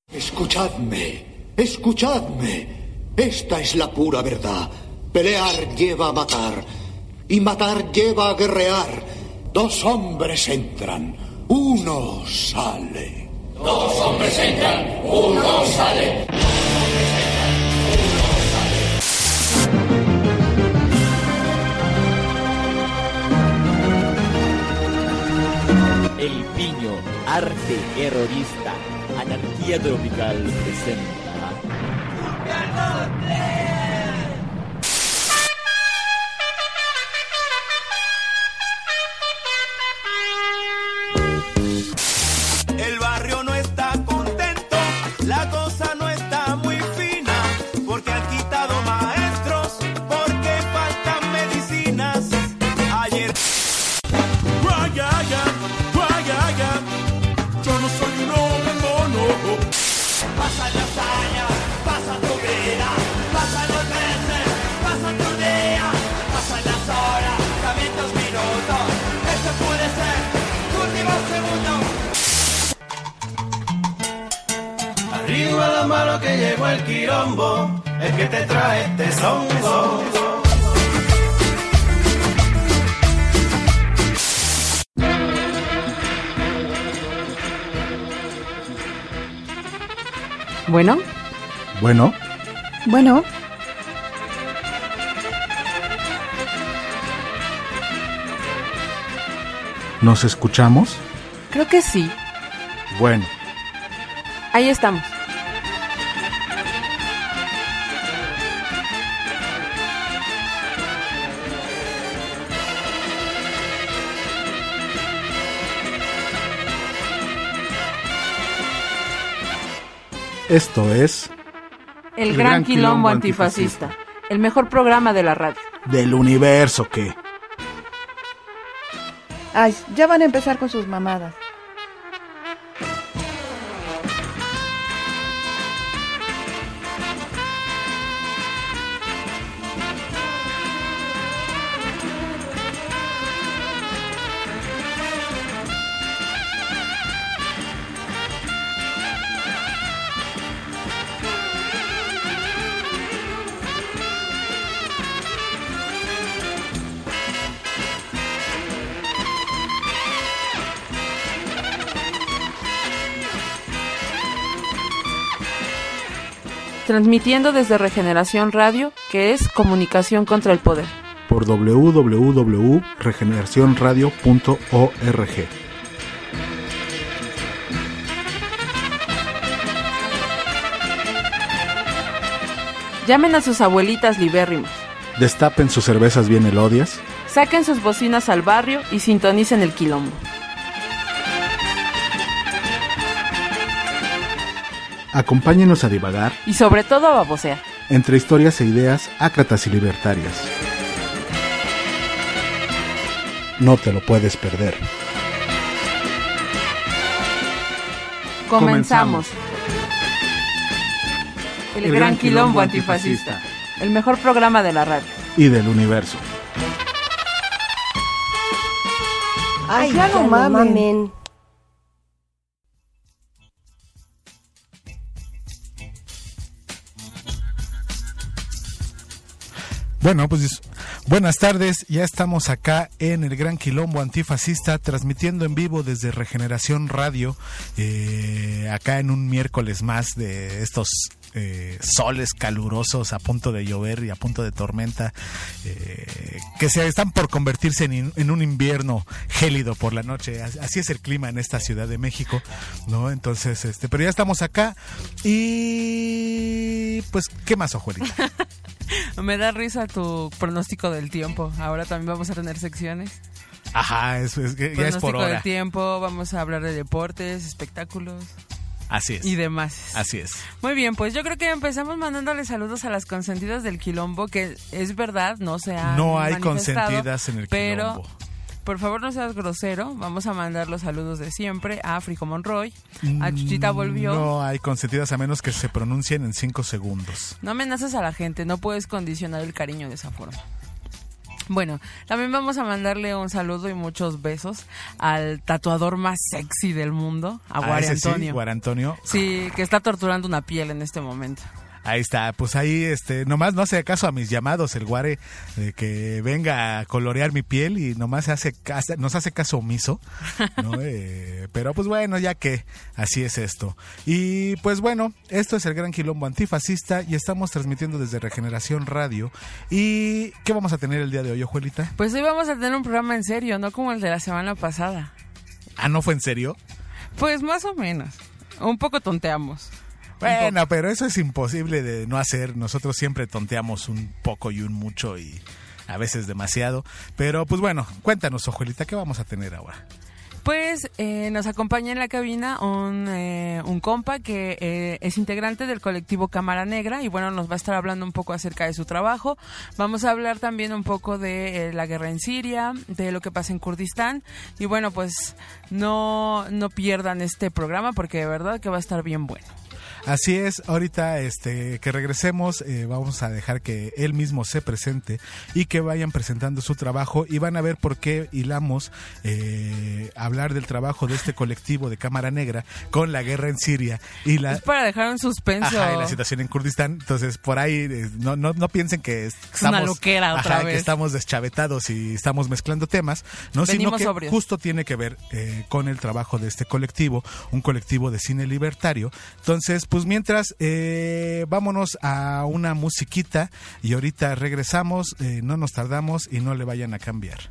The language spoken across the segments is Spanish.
Escuchadme, escuchadme. Esta es la pura verdad. Pelear lleva a matar, y matar lleva a guerrear. Dos hombres entran, uno sale. Dos hombres entran, uno sale. El Piño, arte terrorista, anarquía tropical presenta. El barrio no está contento, la cosa no está muy fina, porque han quitado maestros, porque faltan medicinas. Ayer yo no soy un hombre mono. Pasan los años, pasa tu vida, pasan los meses, pasa tu día, pasan las horas, también tus minutos. Este puede ser tu último segundo. Arriba la mano que llegó el quilombo, el que te trae este songo. Bueno. Bueno. Bueno. ¿Nos escuchamos? Creo que sí. Bueno. Ahí estamos. Esto es... El Gran Quilombo Antifascista. El mejor programa de la radio. Del universo, ¿qué? Ay, ya van a empezar con sus mamadas. Transmitiendo desde Regeneración Radio, que es comunicación contra el poder. Por www.regeneracionradio.org. Llamen a sus abuelitas libérrimas. Destapen sus cervezas bien elodias. Saquen sus bocinas al barrio y sintonicen el quilombo. Acompáñenos a divagar y sobre todo a babosear entre historias e ideas ácratas y libertarias. No te lo puedes perder. Comenzamos. El Gran Quilombo Antifascista. El mejor programa de la radio. Y del universo. Ay, ya no mamen. Bueno, pues buenas tardes, ya estamos acá en el Gran Quilombo Antifascista, transmitiendo en vivo desde Regeneración Radio, acá en un miércoles más de estos soles calurosos a punto de llover y a punto de tormenta, que se están por convertirse en un invierno gélido por la noche. Así es el clima en esta Ciudad de México, ¿no? Entonces, pero ya estamos acá y pues, ¿qué más, Ojuelita? Me da risa tu pronóstico del tiempo. Ahora también vamos a tener secciones. Ajá, ya es por hora. Pronóstico del tiempo, vamos a hablar de deportes, espectáculos. Así es. Y demás. Así es. Muy bien, pues yo creo que empezamos mandándole saludos a las consentidas del quilombo, que es verdad, no se han No hay manifestado, consentidas en el quilombo. Pero por favor no seas grosero, vamos a mandar los saludos de siempre a Frico Monroy, a Chuchita Volvió. No hay consentidas a menos que se pronuncien en 5 segundos. No amenazas a la gente, no puedes condicionar el cariño de esa forma. Bueno, también vamos a mandarle un saludo y muchos besos al tatuador más sexy del mundo, a Guare Antonio. Sí, Guare Antonio. Sí, que está torturando una piel en este momento. Ahí está, pues ahí nomás no hace caso a mis llamados el Guare de que venga a colorear mi piel y nomás nos hace caso omiso, ¿no? Pero pues bueno, ya que así es esto. Y pues bueno, esto es el Gran Quilombo Antifascista y estamos transmitiendo desde Regeneración Radio. ¿Y qué vamos a tener el día de hoy, Ojuelita? Pues hoy vamos a tener un programa en serio, no como el de la semana pasada. ¿Ah, no fue en serio? Pues más o menos, un poco tonteamos. Bueno, pero eso es imposible de no hacer. Nosotros siempre tonteamos un poco y un mucho y a veces demasiado. Pero pues bueno, cuéntanos, Ojuelita, ¿qué vamos a tener ahora? Pues nos acompaña en la cabina un compa que es integrante del colectivo Cámara Negra y bueno, nos va a estar hablando un poco acerca de su trabajo. Vamos a hablar también un poco de la guerra en Siria, de lo que pasa en Kurdistán y bueno, pues no pierdan este programa porque de verdad que va a estar bien bueno. Así es, ahorita que regresemos vamos a dejar que él mismo se presente y que vayan presentando su trabajo y van a ver por qué hilamos hablar del trabajo de este colectivo de Cámara Negra con la guerra en Siria y es para dejar un suspenso. Ajá, y la situación en Kurdistán. Entonces por ahí no piensen que estamos una loquera otra vez, que estamos deschavetados y estamos mezclando temas, no, sino que sobrios. Justo tiene que ver con el trabajo de este colectivo, un colectivo de cine libertario. Entonces pues mientras, vámonos a una musiquita y ahorita regresamos, no nos tardamos y no le vayan a cambiar.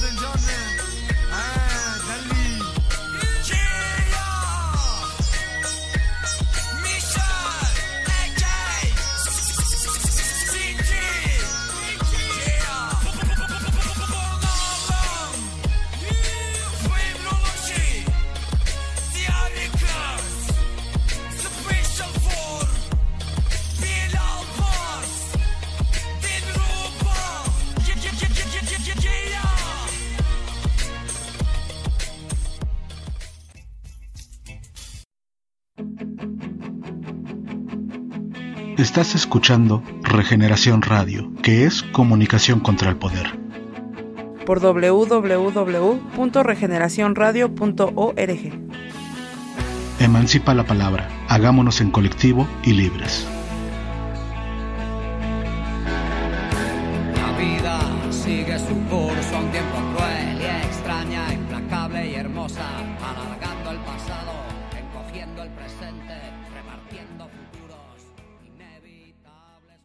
Estás escuchando Regeneración Radio, que es comunicación contra el poder. Por www.regeneracionradio.org. Emancipa la palabra, hagámonos en colectivo y libres. La vida sigue su curso a un tiempo cruel y extraña, implacable y hermosa, alargando el pasado, encogiendo el presente, repartiendo futuros inevitables.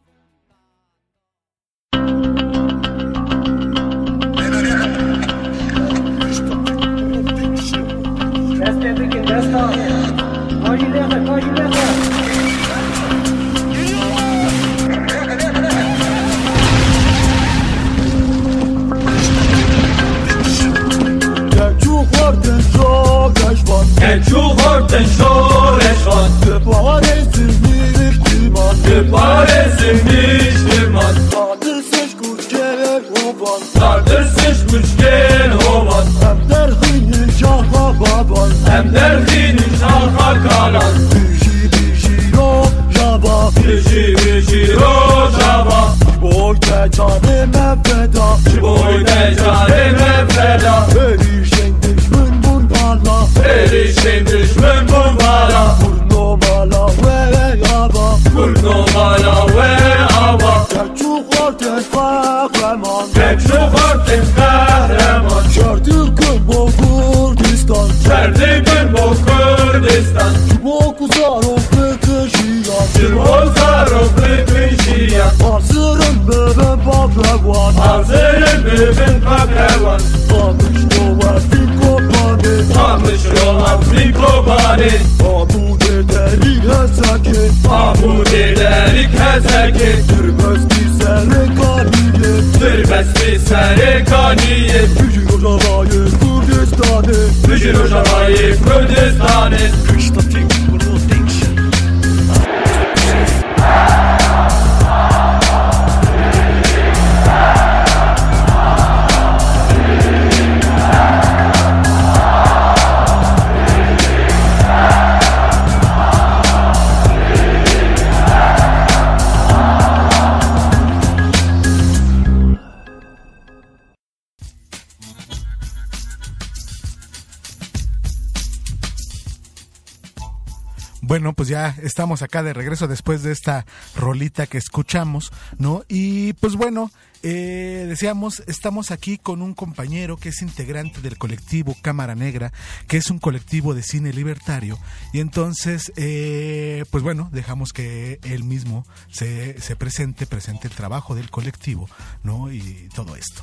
Bueno, pues ya estamos acá de regreso después de esta rolita que escuchamos, ¿no? Y pues bueno, decíamos, estamos aquí con un compañero que es integrante del colectivo Cámara Negra, que es un colectivo de cine libertario. Y entonces, pues bueno, dejamos que él mismo se presente el trabajo del colectivo, ¿no? Y todo esto.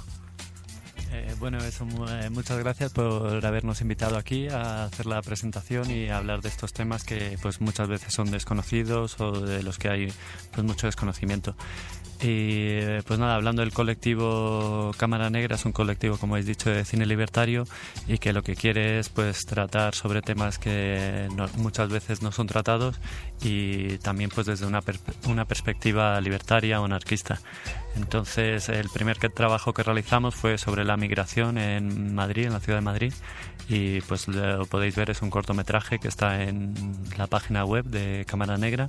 Bueno, eso, muchas gracias por habernos invitado aquí a hacer la presentación y a hablar de estos temas que pues muchas veces son desconocidos o de los que hay pues mucho desconocimiento. Y pues nada, hablando del colectivo Cámara Negra, es un colectivo, como habéis dicho, de cine libertario y que lo que quiere es pues tratar sobre temas que muchas veces no son tratados y también pues desde una perspectiva libertaria o anarquista. Entonces el primer trabajo que realizamos fue sobre la migración en Madrid, en la ciudad de Madrid, y pues lo podéis ver, es un cortometraje que está en la página web de Cámara Negra.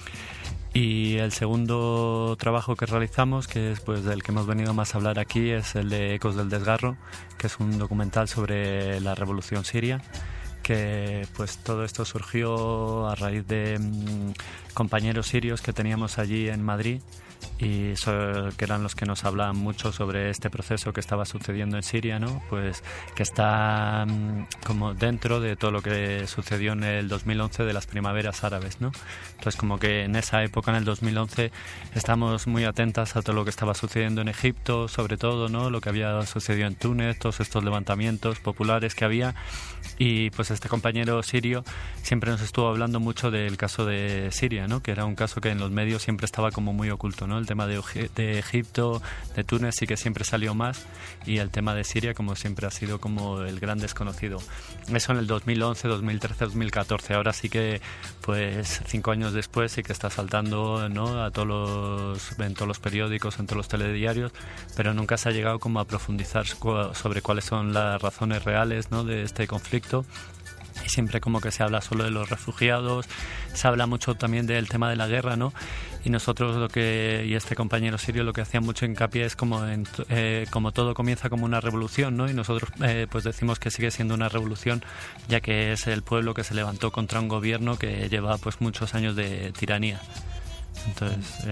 Y el segundo trabajo que realizamos, que es pues del que hemos venido más a hablar aquí, es el de Ecos del Desgarro, que es un documental sobre la revolución siria, que pues todo esto surgió a raíz de compañeros sirios que teníamos allí en Madrid y que eran los que nos hablaban mucho sobre este proceso que estaba sucediendo en Siria, ¿no? Pues que está como dentro de todo lo que sucedió en el 2011 de las primaveras árabes, ¿no? Entonces como que en esa época, en el 2011, estamos muy atentas a todo lo que estaba sucediendo en Egipto, sobre todo, ¿no? Lo que había sucedido en Túnez, todos estos levantamientos populares que había, y pues este compañero sirio siempre nos estuvo hablando mucho del caso de Siria, ¿no? Que era un caso que en los medios siempre estaba como muy oculto, ¿no? El tema de Egipto, de Túnez sí que siempre salió más, y el tema de Siria como siempre ha sido como el gran desconocido. Eso en el 2011, 2013, 2014. Ahora sí que pues 5 años después sí que está saltando, ¿no? En todos los periódicos, en todos los telediarios, pero nunca se ha llegado como a profundizar sobre cuáles son las razones reales, ¿no? De este conflicto. Y siempre como que se habla solo de los refugiados, se habla mucho también del tema de la guerra, ¿no? Y nosotros y este compañero sirio lo que hacía mucho hincapié es como como todo comienza como una revolución, ¿no? Y nosotros pues decimos que sigue siendo una revolución, ya que es el pueblo que se levantó contra un gobierno que lleva pues muchos años de tiranía. Entonces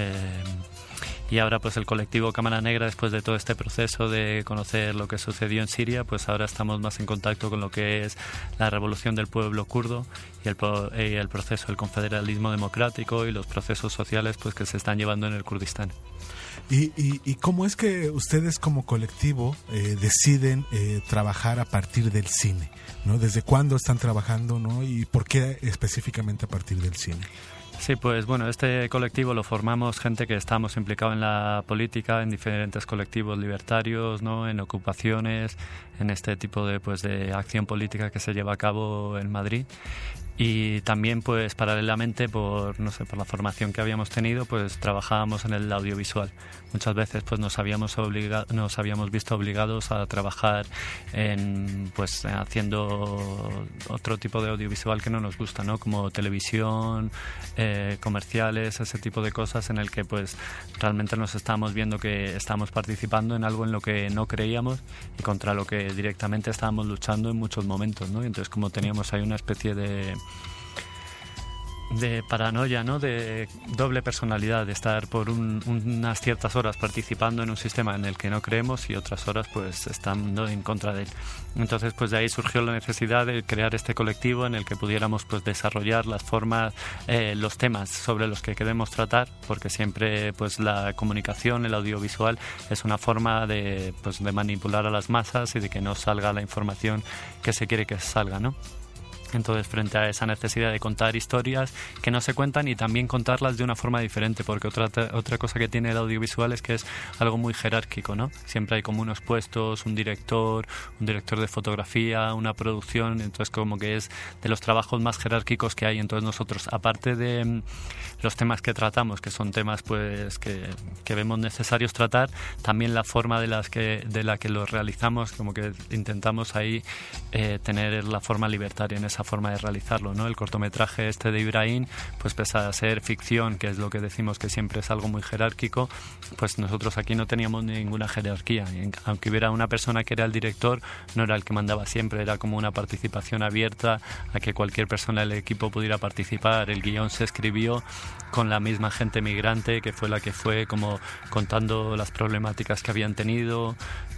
y ahora pues el colectivo Cámara Negra, después de todo este proceso de conocer lo que sucedió en Siria, pues ahora estamos más en contacto con lo que es la revolución del pueblo kurdo y el proceso del confederalismo democrático y los procesos sociales pues que se están llevando en el Kurdistán. ¿Y cómo es que ustedes como colectivo deciden trabajar a partir del cine, ¿no? ¿Desde cuándo están trabajando, ¿no? Y por qué específicamente a partir del cine? Sí, pues bueno, este colectivo lo formamos gente que estamos implicados en la política, en diferentes colectivos libertarios, ¿no? En ocupaciones, en este tipo de acción política que se lleva a cabo en Madrid. Y también pues paralelamente por la formación que habíamos tenido, pues trabajábamos en el audiovisual. Muchas veces pues nos habíamos visto obligados a trabajar haciendo otro tipo de audiovisual que no nos gusta, ¿no? Como televisión, comerciales, ese tipo de cosas en el que pues realmente nos estábamos viendo que estábamos participando en algo en lo que no creíamos y contra lo que directamente estábamos luchando en muchos momentos, ¿no? Y entonces como teníamos ahí una especie de paranoia, ¿no? De doble personalidad, de estar por unas ciertas horas participando en un sistema en el que no creemos y otras horas pues estando en contra de él. Entonces pues de ahí surgió la necesidad de crear este colectivo en el que pudiéramos pues desarrollar las formas, los temas sobre los que queremos tratar, porque siempre pues la comunicación, el audiovisual es una forma de manipular a las masas y de que no salga la información que se quiere que salga, ¿no? Entonces, frente a esa necesidad de contar historias que no se cuentan y también contarlas de una forma diferente, porque otra cosa que tiene el audiovisual es que es algo muy jerárquico, ¿no? Siempre hay como unos puestos, un director de fotografía, una producción, entonces como que es de los trabajos más jerárquicos que hay. Entonces nosotros, aparte de los temas que tratamos, que son temas pues que vemos necesarios tratar, también la forma de la que los realizamos, como que intentamos ahí tener la forma libertaria en esa forma de realizarlo, ¿no? El cortometraje este de Ibrahim, pues pese a ser ficción, que es lo que decimos que siempre es algo muy jerárquico, pues nosotros aquí no teníamos ninguna jerarquía. Aunque hubiera una persona que era el director, no era el que mandaba siempre, era como una participación abierta a que cualquier persona del equipo pudiera participar. El guión se escribió con la misma gente migrante que fue la que fue como contando las problemáticas que habían tenido,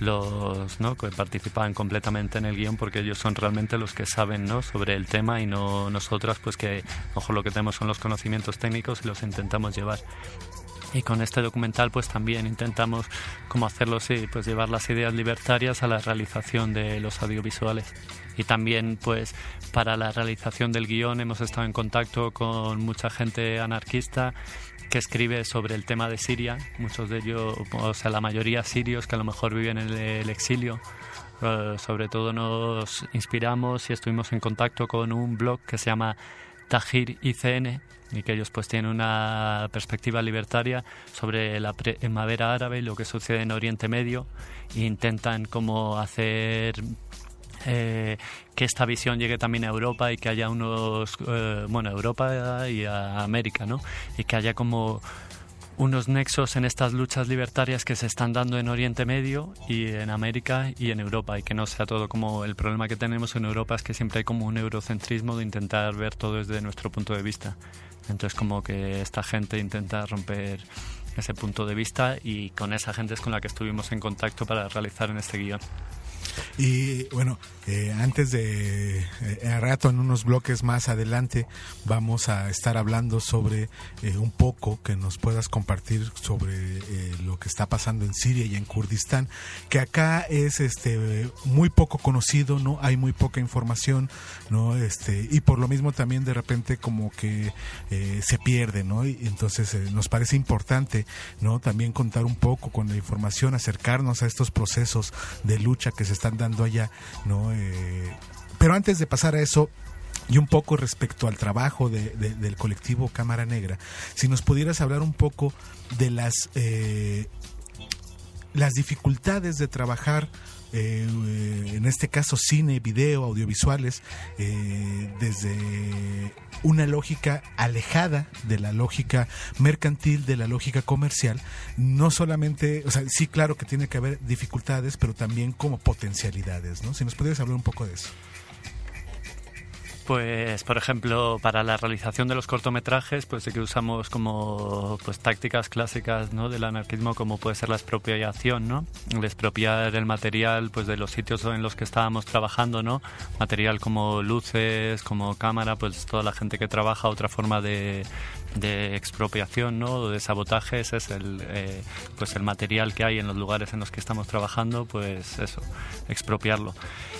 ¿no? Que participaban completamente en el guión, porque ellos son realmente los que saben, ¿no? Sobre el tema, y no nosotras, pues que ojo, lo que tenemos son los conocimientos técnicos y los intentamos llevar. Y con este documental pues también intentamos como hacerlo, sí, pues llevar las ideas libertarias a la realización de los audiovisuales. Y también pues para la realización del guión hemos estado en contacto con mucha gente anarquista que escribe sobre el tema de Siria, muchos de ellos, o sea, la mayoría sirios que a lo mejor viven en el exilio. Sobre todo nos inspiramos y estuvimos en contacto con un blog que se llama Tahrir ICN, y que ellos pues tienen una perspectiva libertaria sobre la primavera árabe y lo que sucede en Oriente Medio, e intentan como hacer que esta visión llegue también a Europa y que haya Europa y a América, ¿no? Y que haya como unos nexos en estas luchas libertarias que se están dando en Oriente Medio y en América y en Europa, y que no sea todo como el problema que tenemos en Europa es que siempre hay como un eurocentrismo de intentar ver todo desde nuestro punto de vista. Entonces como que esta gente intenta romper ese punto de vista, y con esa gente es con la que estuvimos en contacto para realizar en este guión. Y bueno, antes de al rato, en unos bloques más adelante, vamos a estar hablando sobre un poco que nos puedas compartir sobre lo que está pasando en Siria y en Kurdistán, que acá es muy poco conocido, ¿no? Hay muy poca información, ¿no? Y por lo mismo también de repente como que se pierde, ¿no? Y entonces nos parece importante, ¿no? También contar un poco con la información, acercarnos a estos procesos de lucha que se están dando allá, ¿no? Pero antes de pasar a eso, y un poco respecto al trabajo del colectivo Cámara Negra, si nos pudieras hablar un poco de las dificultades de trabajar, en este caso cine, video, audiovisuales, desde una lógica alejada de la lógica mercantil, de la lógica comercial, no solamente, o sea, sí, claro que tiene que haber dificultades, pero también como potencialidades, ¿no? Si nos pudieras hablar un poco de eso. Pues, por ejemplo, para la realización de los cortometrajes, pues sí que usamos como pues tácticas clásicas, ¿no?, del anarquismo, como puede ser la expropiación, ¿no? El expropiar el material pues de los sitios en los que estábamos trabajando, ¿no? Material como luces, como cámara, pues toda la gente que trabaja, otra forma de expropiación, ¿no?, o de sabotaje, ese es pues el material que hay en los lugares en los que estamos trabajando, pues eso, expropiarlo.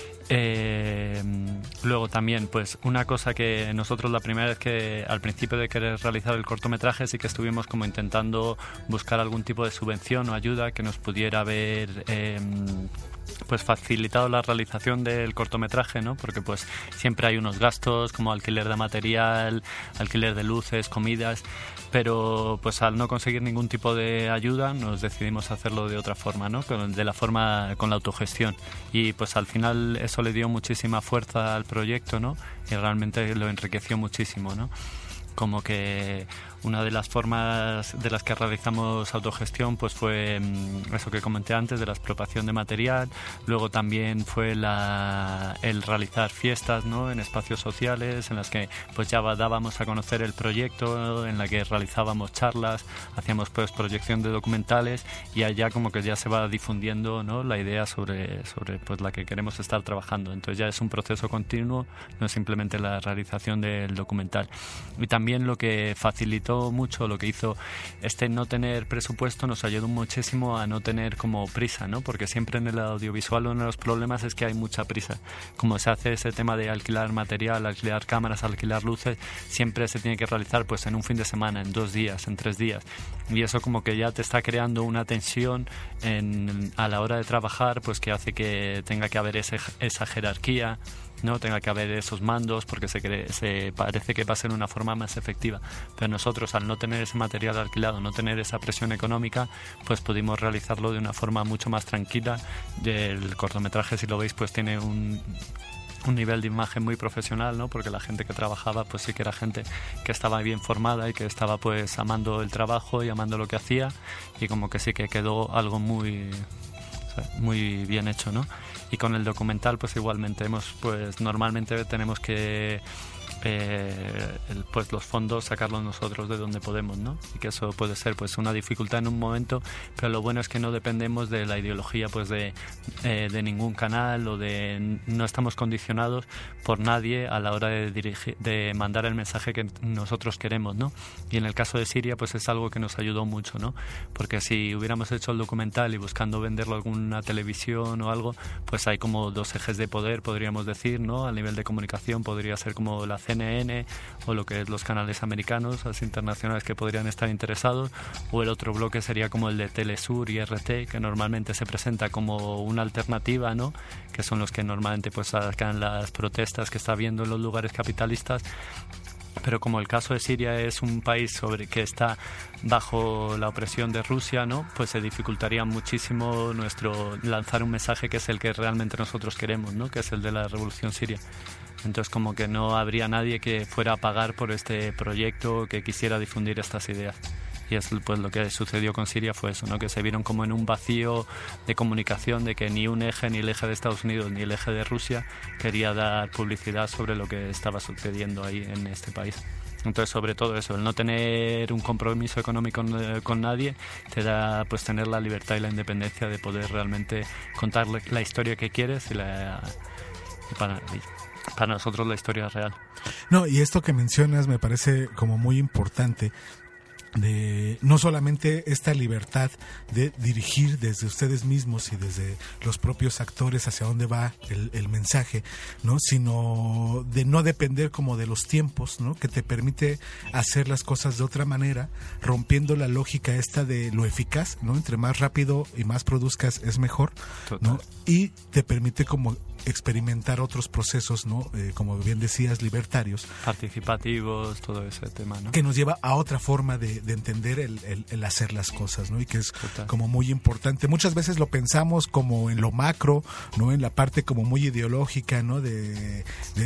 Luego también, pues una cosa que nosotros la primera vez que al principio de querer realizar el cortometraje sí que estuvimos como intentando buscar algún tipo de subvención o ayuda que nos pudiera haber pues facilitado la realización del cortometraje, ¿no? Porque pues siempre hay unos gastos como alquiler de material, alquiler de luces, comidas, pero pues al no conseguir ningún tipo de ayuda nos decidimos hacerlo de otra forma, ¿no? Con la autogestión, y pues al final eso le dio muchísima fuerza al proyecto, ¿no? Y realmente lo enriqueció muchísimo, ¿no? Como que una de las formas de las que realizamos autogestión pues fue eso que comenté antes, de la expropiación de material. Luego también fue el realizar fiestas, ¿no?, en espacios sociales en las que pues ya dábamos a conocer el proyecto, en la que realizábamos charlas, hacíamos pues proyección de documentales, y allá como que ya se va difundiendo, ¿no?, la idea sobre pues la que queremos estar trabajando. Entonces ya es un proceso continuo, no es simplemente la realización del documental. Y también lo que facilitó mucho, lo que hizo no tener presupuesto, nos ayudó muchísimo a no tener como prisa, ¿no? Porque siempre en el audiovisual uno de los problemas es que hay mucha prisa. Como se hace ese tema de alquilar material, alquilar cámaras, alquilar luces, siempre se tiene que realizar pues en un fin de semana, en 2 días, en 3 días. Y eso como que ya te está creando una tensión a la hora de trabajar, pues que hace que tenga que haber esa jerarquía, no tenga que haber esos mandos, porque se parece que va a ser una forma más efectiva. Pero nosotros, al no tener ese material alquilado, no tener esa presión económica, pues pudimos realizarlo de una forma mucho más tranquila. El cortometraje, si lo veis, pues tiene un nivel de imagen muy profesional, ¿no? Porque la gente que trabajaba pues sí que era gente que estaba bien formada y que estaba pues amando el trabajo y amando lo que hacía, y como que sí que quedó algo muy bien hecho, ¿no? Y con el documental pues igualmente normalmente tenemos que pues los fondos sacarlos nosotros de donde podemos, ¿no? Y que eso puede ser pues una dificultad en un momento, pero lo bueno es que no dependemos de la ideología pues de ningún canal, o no estamos condicionados por nadie a la hora de mandar el mensaje que nosotros queremos, ¿no? Y en el caso de Siria pues es algo que nos ayudó mucho, ¿no? Porque si hubiéramos hecho el documental y buscando venderlo a alguna televisión o algo, pues hay como 2 ejes de poder, podríamos decir, ¿no? A nivel de comunicación podría ser como la CNN o lo que es los canales americanos, los internacionales, que podrían estar interesados, o el otro bloque sería como el de Telesur y RT, que normalmente se presenta como una alternativa, ¿no? Que son los que normalmente pues sacan las protestas que está habiendo en los lugares capitalistas. Pero como el caso de Siria es un país que está bajo la opresión de Rusia, ¿no? Pues se dificultaría muchísimo nuestro lanzar un mensaje que es el que realmente nosotros queremos, ¿no? Que es el de la revolución siria. Entonces como que no habría nadie que fuera a pagar por este proyecto, que quisiera difundir estas ideas. Y es pues lo que sucedió con Siria fue eso, ¿no? Que se vieron como en un vacío de comunicación, de que ni un eje, ni el eje de Estados Unidos, ni el eje de Rusia quería dar publicidad sobre lo que estaba sucediendo ahí en este país. Entonces, sobre todo eso, el no tener un compromiso económico con nadie te da pues tener la libertad y la independencia de poder realmente contar la historia que quieres y para nosotros la historia real. No, y esto que mencionas me parece como muy importante, de no solamente esta libertad de dirigir desde ustedes mismos y desde los propios actores hacia dónde va el mensaje, ¿no? Sino de no depender como de los tiempos, ¿no? Que te permite hacer las cosas de otra manera, rompiendo la lógica esta de lo eficaz, ¿no? Entre más rápido y más produzcas es mejor, ¿no? Y te permite como experimentar otros procesos, ¿no? Como bien decías, libertarios, participativos, todo ese tema, ¿no? Que nos lleva a otra forma de entender el hacer las cosas, ¿no? Y que es como muy importante. Muchas veces lo pensamos como en lo macro, ¿no? En la parte como muy ideológica, ¿no? De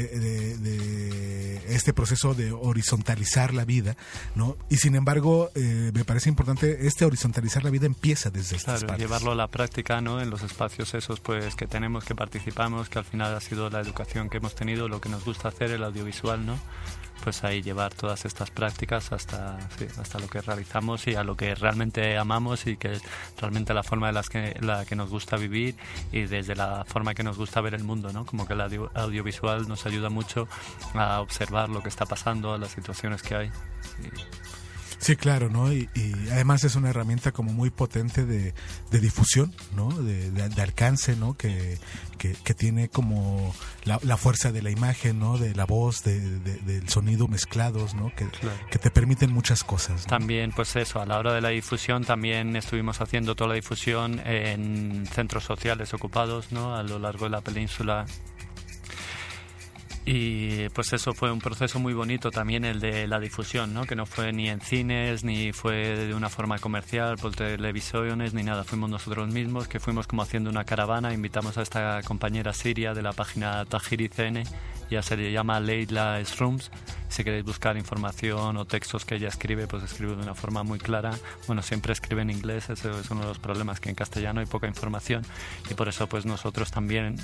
este proceso de horizontalizar la vida, ¿no? Y sin embargo, me parece importante, horizontalizar la vida empieza desde estas partes. Llevarlo a la práctica, ¿no? En los espacios esos pues que tenemos, que participamos, que al final ha sido la educación que hemos tenido, lo que nos gusta hacer, el audiovisual, ¿no? Pues ahí llevar todas estas prácticas hasta lo que realizamos y a lo que realmente amamos y que es realmente la forma la que nos gusta vivir y desde la forma que nos gusta ver el mundo, ¿no? Como que el audiovisual nos ayuda mucho a observar lo que está pasando, a las situaciones que hay. Sí, claro, ¿no? Y además es una herramienta como muy potente de difusión, ¿no? De alcance, ¿no? Que tiene como la fuerza de la imagen, ¿no? De la voz, del sonido mezclados, ¿no? Que te permiten muchas cosas, ¿no? También, pues eso, a la hora de la difusión también estuvimos haciendo toda la difusión en centros sociales ocupados, ¿no? A lo largo de la península. Y pues eso fue un proceso muy bonito también, el de la difusión, ¿no? Que no fue ni en cines, ni fue de una forma comercial, por televisiones, ni nada. Fuimos nosotros mismos, que fuimos como haciendo una caravana. Invitamos a esta compañera siria de la página Tahrir CN, ya se le llama Leila Shrooms. Si queréis buscar información o textos que ella escribe, pues escribe de una forma muy clara. Bueno, siempre escribe en inglés, ese es uno de los problemas, que en castellano hay poca información. Y por eso pues nosotros también...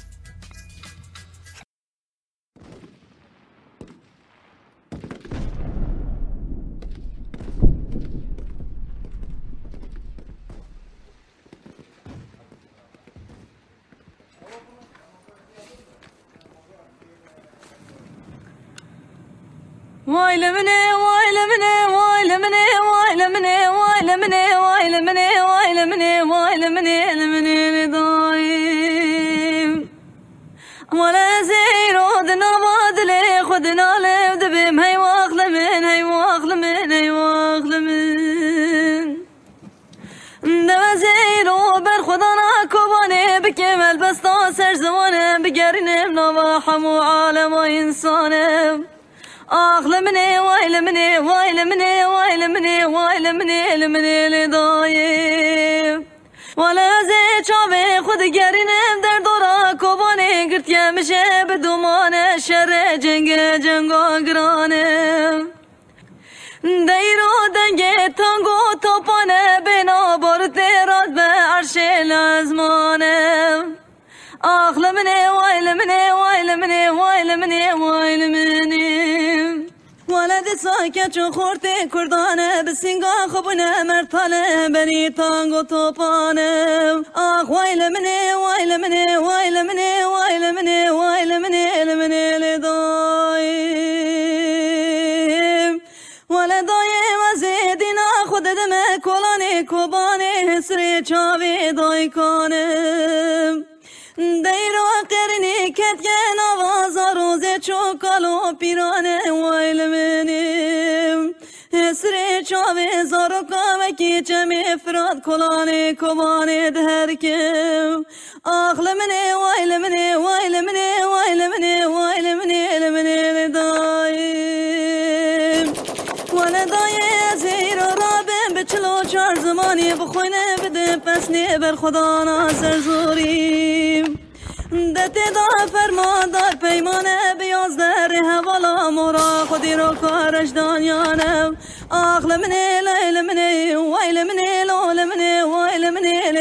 واي لمني واي لمني واي لمني واي لمني واي لمني واي لمني واي لمني واي لمني لمني لضايم ولا زيرو دنا بادلي خدنا لبدبم هي واخل من هي واخل من هي واخل من دما زيرو بر خدنا كوباني بكمل بسطا سر زمانه بقرنم نواحم وعالم وإنسانم آخل مني وايل مني وايل مني وايل مني وايل مني لمني لضايم ولا زي شافي خود قرينم در دورا كوباني قرت يا مشي بدومان شر جنگا قرانم دايرو دنگه تانگو توپانه بنا بارد راد به عرش لازمانم آخل مني وايل مني وايل مني وايل مني وايل مني ولد ساکت چون خورته کردانه بسینگا خوبونه مرتاله بری تانگو توپانه آخ وایل منه وایل منه وایل منه وایل منه وایل منه لمنه لدایم ولدایم از دینا خود دمه کلانه کوبانه حسری چاوی دای کانم دیرو قرنی کت گن آواز روز چوکالو پیرانه وایل منیم حسر چاوه زارو کامکی چمی فراد کلانه کبانه دهرکم آخل منه وایل منه وایل منه وایل منه وایل منه لمنه لدایم ولدای زیر رابم بچلو چار زمانی بخونه بده پسنی بر خدا ناصر زوریم دته دا فرماندار پیمانه بیاز در حوالا مورا خودی رو کارش دانیانم آخل منه لیل منه ویل منه لول منه ویل منه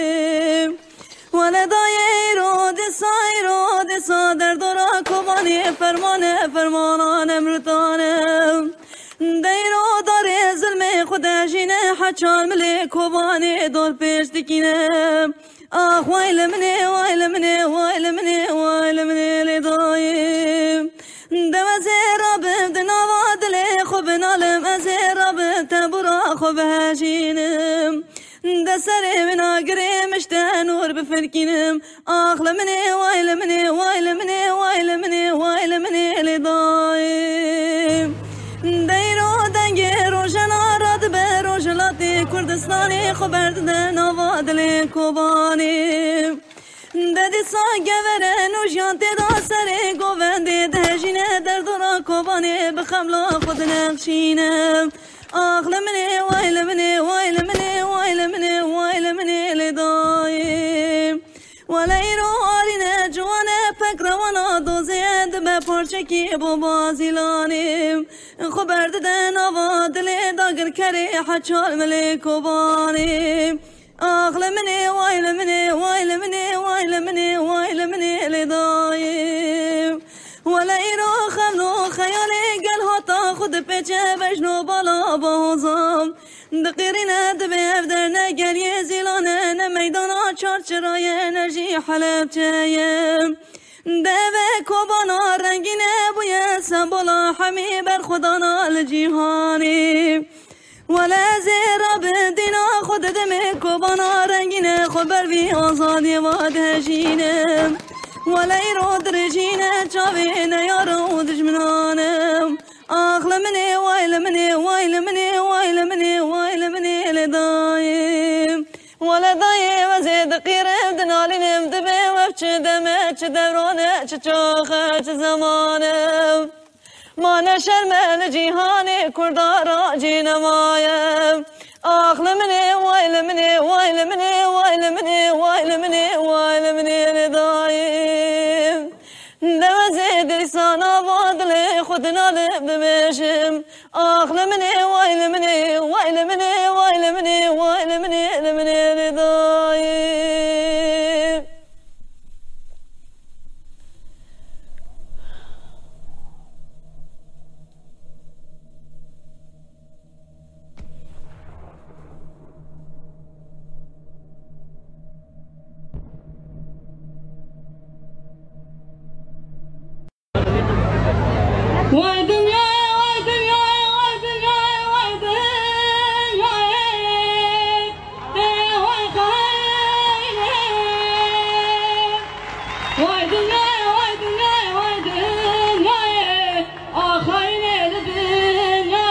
لدایم ولدای رو دسا در دورا کبانی فرمانان امرتانم دیرو داره ظلم خدا جینه حچال ملی کوبانه دور پیش دکینم آخ وایل منه وایل منه وایل منه وایل منه لدایم دم زرابم دنوا دل خوب نالم از رابم تبورا خوب هجینم دسر من آگره مشته نور بفرکینم آخ لمنه وایل منه وایل منه وایل منه وایل منه لدایم دیرو دنگ روشن آراد به روشلاتی کردستانی خبر دن آوادل کوبانی ددی ساگوره نوشیان تیدا سر گوونده دهجینه در دورا کوبانی بخملا خود نقشینم آخ لمنه وایل منه وایل منه وایل منه وایل منه لدایم ولیرو آرینه جوانه پک روانا دوزید به پرچکی بو بازیلانیم خبر ددن آوا دل داگر کری حچال ملی کوبانیم آخ لمنه وایل منه وایل منه وایل منه وایل منه لدایم ولیرو خملو خیالی گل هاتا خود پیچه بجنو بالا بازم دقیرینه دبه افدر نگریه زیلانه نمیدانا چارچرای انرژی حلب چیم دوه کوبانا رنگینه بوی سنبولا حمی بر خدانا لجیهانی ولا زیرا بدینا خود دمه کوبانا رنگینه خبر بی آزادی و دهجینم ولا ایرو درجینه چاوی نیارو دجمنانم آخ لمنه وایل منه وایل منه وایل منه وایل منه لدایم ولا دایم وزید قیرم دنالینم دبه وفچ دمه چه دورانه چه چاخه چه زمانم ما نشرمن جیهانی کردارا جینمایم آخ لمنه وایل منه وایل منه وایل منه وایل منه وایل منه لدایم دوزید لسان آوادل خود نالب دمشم آخ لمنه وایل منه وایل منه وایل منه وایل منه لمنه لدایم وای دنیا وای دنیا وای دنیا وای دنیا وای خاله وای دنیا وای دنیا وای دنیا آخاله دنیا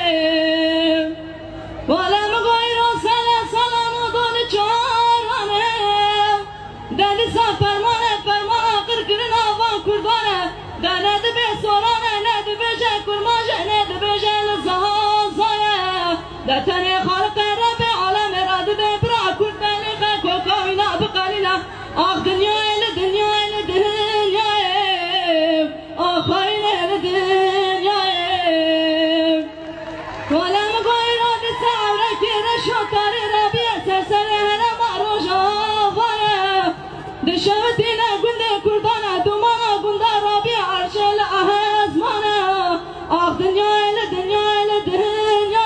ولا مغير سلام دون چارانه دلی سفرمانه فرمان قرقرنا و کردانه دانه به سورانه دتني خالق رب عالم راد ببرا كل بلغ كوكاوينا بقليلا اخ دنيا لدنيا لدنيا اخين لدنيا ولا مغير بسعر كرشو تاري ربي سلسل هلا معروجا فانا دشوتنا قند كردانا دمانا قند ربي عرش الأهزمانا اخ دنيا لدنيا لدنيا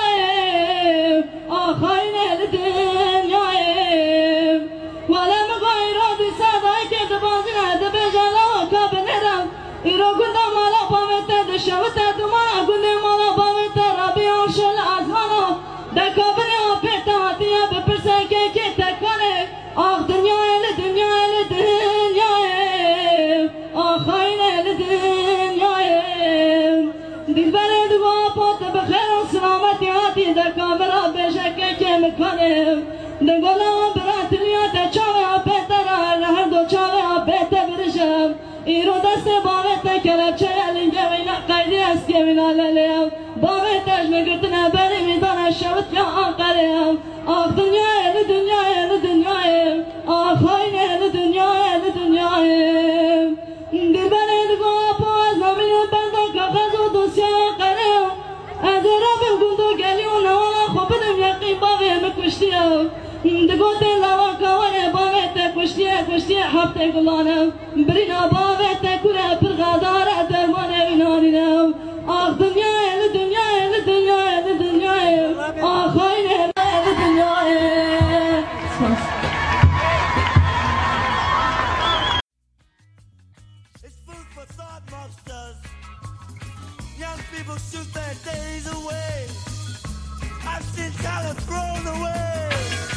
آخاین الدنیا ولا مغایر دی صدای که دبازی نده بجلا کابنرم ایرو گنده مالا باوته دشوته دمانا گنده مالا باوته ربی آشل ازمانا دکابنه آپیتا هاتیه بپرسه که تکانه آخ دنیا الدنیا الدنیا آخاین الدنیا دلبره دوا پات بخیر و سلامتی هاتی دکابرا بشکه که مکنم دنگولا براتلیات چاوه آپیتر هر دو چاوه آپیتر برشم ایرو دست باوت کلب چه لنگه وینا قیدی است که وینا للیم باوت اجمگرتنه بری میدان شوت یا آنقریم آخ دنیا دنیا دنیا آخ خاین دنیا دنیا دلبره دگو پاز نامین بندو کاغذ و دوسیا قریم از رب گندو گلیون نوالا خوبدم یقین باوه مکشتیم دگو تلاوا کاوه باوه تکشتیم کشتی هفته گلانم برینا باوت کره پرغدار درمان اینانینم آخ دنیای دنیای دنیای دنیای آخ خاین دنیای. Young people shoot their days away. I've seen talent thrown away.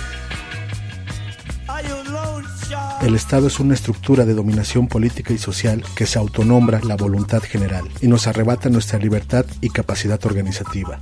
Are you alone, child? El Estado es una estructura de dominación política y social que se autonombra la voluntad general y nos arrebata nuestra libertad y capacidad organizativa.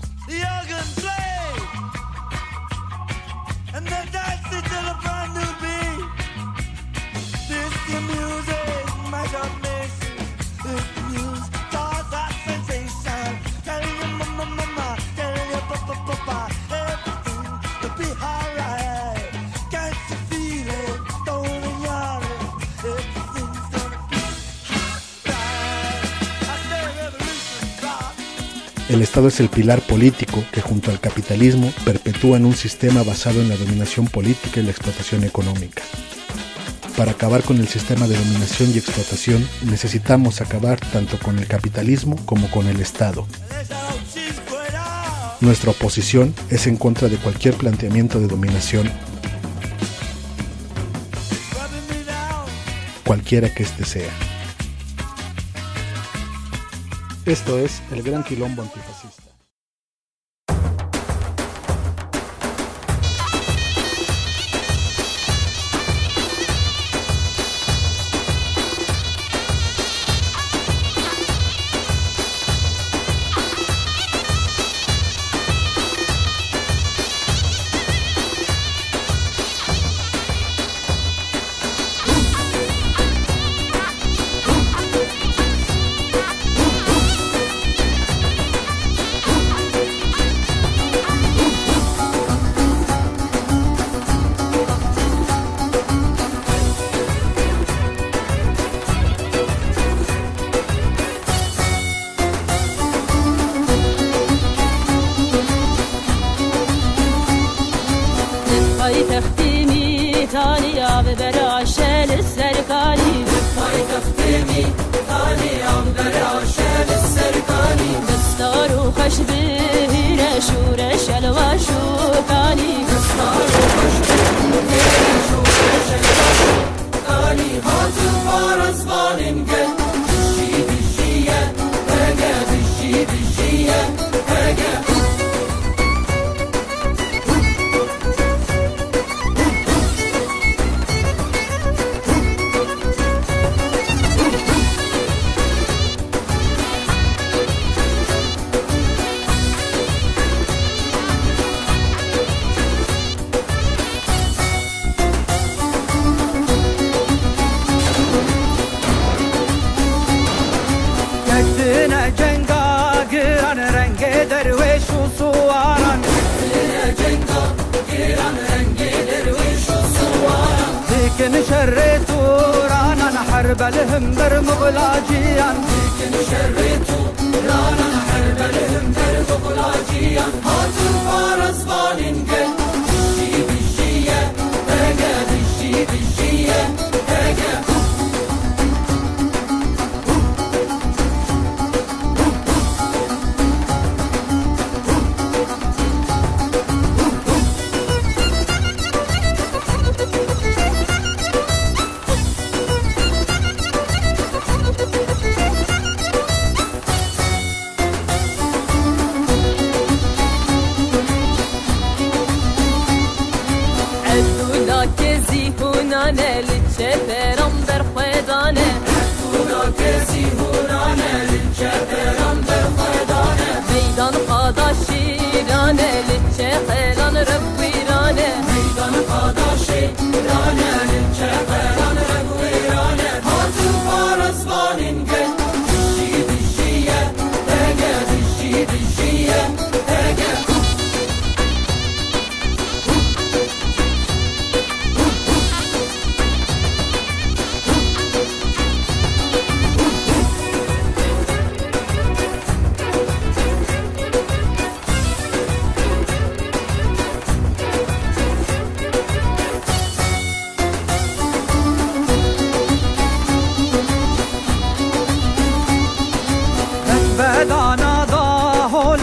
El Estado es el pilar político que junto al capitalismo perpetúan un sistema basado en la dominación política y la explotación económica. Para acabar con el sistema de dominación y explotación necesitamos acabar tanto con el capitalismo como con el Estado. Nuestra oposición es en contra de cualquier planteamiento de dominación, cualquiera que éste sea. Esto es el Gran Quilombo Antifascista. لكن شريتو رانا نحرب لهم برمغلاجيا لكن شريتو رانا نحرب لهم برمغلاجيا هاتوا فارس بالنجل بالشي بالشية هجا بالشي بالشية هجا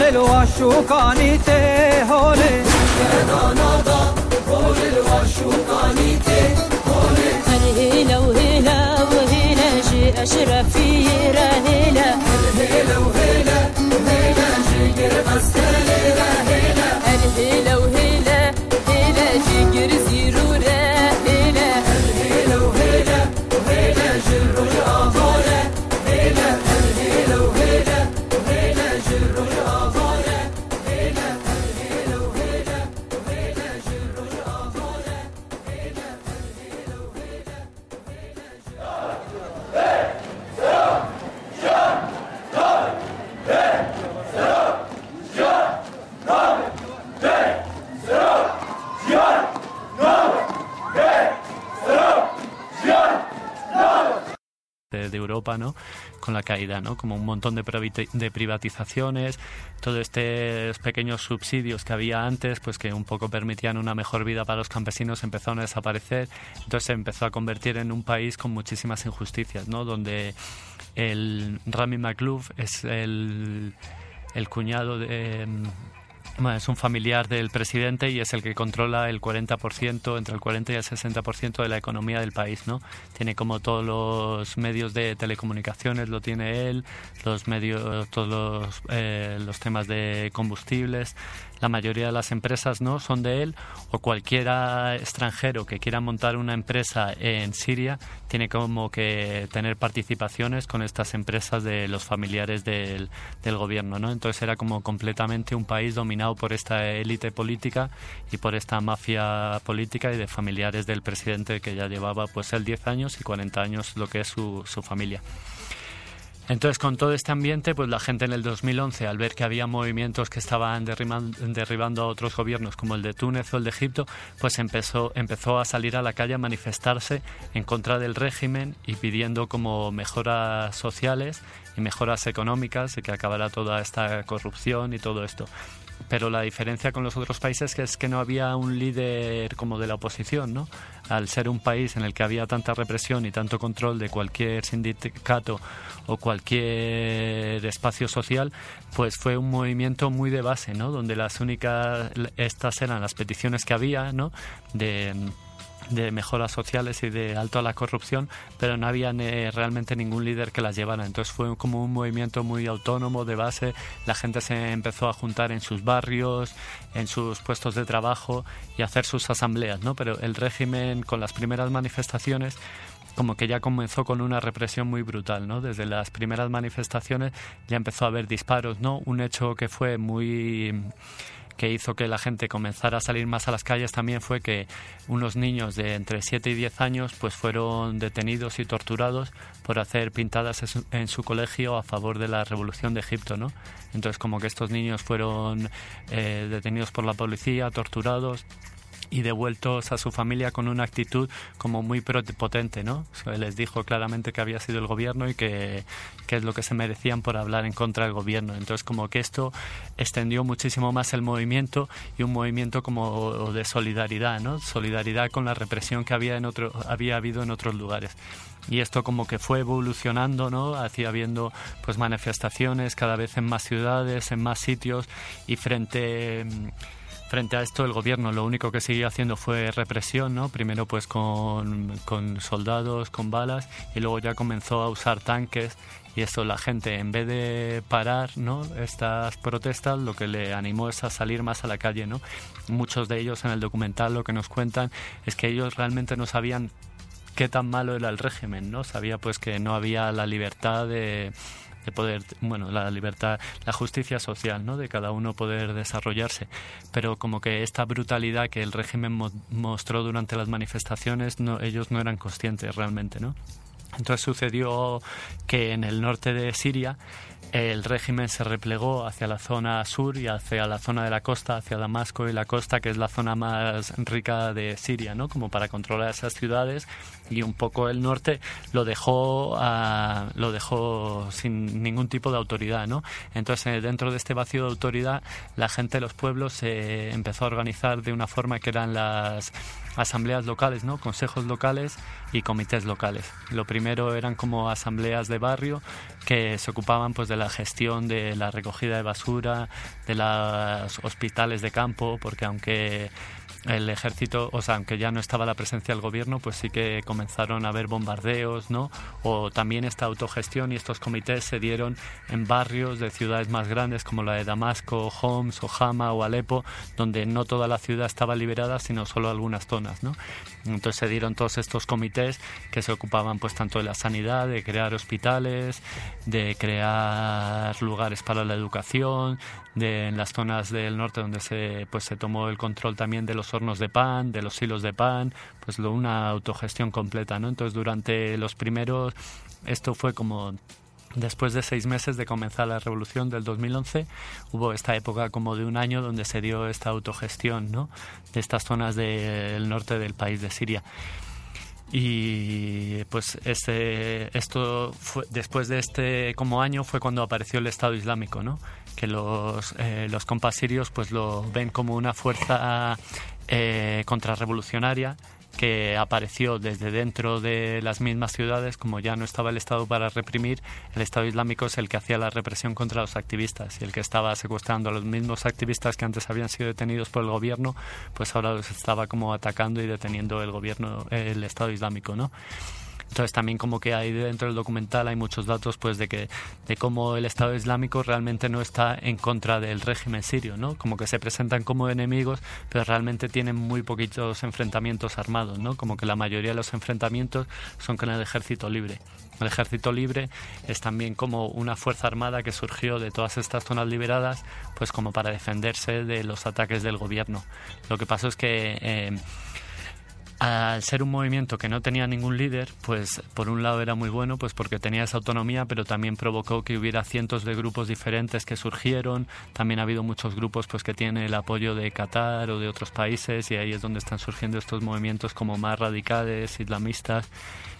الوشوكانيتي هولي يا نادا قول الوشوكانيتي هولي هلا وهلا وهلا جي أشرفي راهلا هلا وهلا وهلا جي قرقستلي راهلا هلا وهلا هلا جي قرزيرو راهلا هلا وهلا وهلا جي الرجع هولا هلا هلا وهلا وهلا جي الرجع هولا هلا هلا وهلا وهلا جي الرجع هولا هلا هلا وهلا de Europa, ¿no? Con la caída, ¿no? Como un montón de privatizaciones, todos estos pequeños subsidios que había antes, pues que un poco permitían una mejor vida para los campesinos, empezaron a desaparecer. Entonces se empezó a convertir en un país con muchísimas injusticias, ¿no? Donde el Rami Makhlouf es el cuñado de... Bueno, es un familiar del presidente y es el que controla el 40%, entre el 40 y el 60% de la economía del país, ¿no? Tiene como todos los medios de telecomunicaciones, lo tiene él, los medios, todos los temas de combustibles. La mayoría de las empresas, ¿no?, son de él, o cualquiera extranjero que quiera montar una empresa en Siria tiene como que tener participaciones con estas empresas de los familiares del gobierno, ¿no? Entonces era como completamente un país dominado por esta élite política y por esta mafia política y de familiares del presidente, que ya llevaba pues él 10 años y 40 años lo que es su familia. Entonces, con todo este ambiente, pues la gente en el 2011, al ver que había movimientos que estaban derribando a otros gobiernos, como el de Túnez o el de Egipto, pues empezó a salir a la calle a manifestarse en contra del régimen y pidiendo como mejoras sociales y mejoras económicas y que acabara toda esta corrupción y todo esto. Pero la diferencia con los otros países es que no había un líder como de la oposición, ¿no? Al ser un país en el que había tanta represión y tanto control de cualquier sindicato o cualquier espacio social, pues fue un movimiento muy de base, ¿no? Donde estas eran las peticiones que había, ¿no?, de mejoras sociales y de alto a la corrupción, pero no había realmente ningún líder que las llevara. Entonces fue como un movimiento muy autónomo, de base. La gente se empezó a juntar en sus barrios, en sus puestos de trabajo y a hacer sus asambleas, ¿no? Pero el régimen, con las primeras manifestaciones, como que ya comenzó con una represión muy brutal, ¿no? Desde las primeras manifestaciones ya empezó a haber disparos, ¿no? Un hecho que fue que hizo que la gente comenzara a salir más a las calles también fue que unos niños de entre 7 y 10 años pues fueron detenidos y torturados por hacer pintadas en su colegio a favor de la revolución de Egipto, ¿no? Entonces como que estos niños fueron detenidos por la policía, torturados y devueltos a su familia con una actitud como muy potente, ¿no? Se les dijo claramente que había sido el gobierno y que es lo que se merecían por hablar en contra del gobierno. Entonces como que esto extendió muchísimo más el movimiento, y un movimiento como de solidaridad, ¿no? Solidaridad con la represión que había habido en otros lugares. Y esto como que fue evolucionando, ¿no? Habiendo pues manifestaciones cada vez en más ciudades, en más sitios, y frente a esto el gobierno lo único que siguió haciendo fue represión, ¿no? Primero pues con soldados, con balas, y luego ya comenzó a usar tanques. Y esto, la gente, en vez de parar, ¿no?, estas protestas, lo que le animó es a salir más a la calle, ¿no? Muchos de ellos en el documental lo que nos cuentan es que ellos realmente no sabían qué tan malo era el régimen, ¿no? Sabía pues que no había la libertad de poder, bueno, la libertad, la justicia social, ¿no?, de cada uno poder desarrollarse, pero como que esta brutalidad que el régimen mostró durante las manifestaciones, ellos no eran conscientes realmente, ¿no? Entonces sucedió que en el norte de Siria el régimen se replegó hacia la zona sur y hacia la zona de la costa, hacia Damasco y la costa, que es la zona más rica de Siria, ¿no?, como para controlar esas ciudades, y un poco el norte lo dejó sin ningún tipo de autoridad, ¿no? Entonces dentro de este vacío de autoridad, la gente de los pueblos se empezó a organizar de una forma que eran las asambleas locales, ¿no?, consejos locales y comités locales. Lo primero primero eran como asambleas de barrio que se ocupaban pues de la gestión de la recogida de basura, de los hospitales de campo, porque aunque el ejército, o sea, aunque ya no estaba la presencia del gobierno, pues sí que comenzaron a haber bombardeos, ¿no? O también esta autogestión y estos comités se dieron en barrios de ciudades más grandes como la de Damasco, Homs, o Hama o Alepo, donde no toda la ciudad estaba liberada, sino solo algunas zonas, ¿no? Entonces se dieron todos estos comités que se ocupaban pues tanto de la sanidad, de crear hospitales, de crear lugares para la educación, en las zonas del norte donde se tomó el control también de los hornos de pan, de los silos de pan, pues una autogestión completa, ¿no? Entonces durante los primeros, esto fue como después de 6 meses de comenzar la revolución del 2011, hubo esta época como de un año donde se dio esta autogestión, ¿no? De estas zonas del norte del país de Siria. Y pues esto fue, después de este como año fue cuando apareció el Estado Islámico, ¿no? Que los compas sirios pues lo ven como una fuerza contrarrevolucionaria que apareció desde dentro de las mismas ciudades. Como ya no estaba el Estado para reprimir, el Estado Islámico es el que hacía la represión contra los activistas, y el que estaba secuestrando a los mismos activistas que antes habían sido detenidos por el gobierno, pues ahora los estaba como atacando y deteniendo el gobierno, el Estado Islámico, ¿no? Entonces también como que ahí dentro del documental hay muchos datos pues de cómo el Estado Islámico realmente no está en contra del régimen sirio, ¿no? Como que se presentan como enemigos, pero realmente tienen muy poquitos enfrentamientos armados, ¿no? Como que la mayoría de los enfrentamientos son con el ejército libre. El ejército libre es también como una fuerza armada que surgió de todas estas zonas liberadas, pues como para defenderse de los ataques del gobierno. Lo que pasó es que al ser un movimiento que no tenía ningún líder, pues por un lado era muy bueno, pues porque tenía esa autonomía, pero también provocó que hubiera cientos de grupos diferentes que surgieron. También ha habido muchos grupos pues que tienen el apoyo de Qatar o de otros países, y ahí es donde están surgiendo estos movimientos como más radicales, islamistas,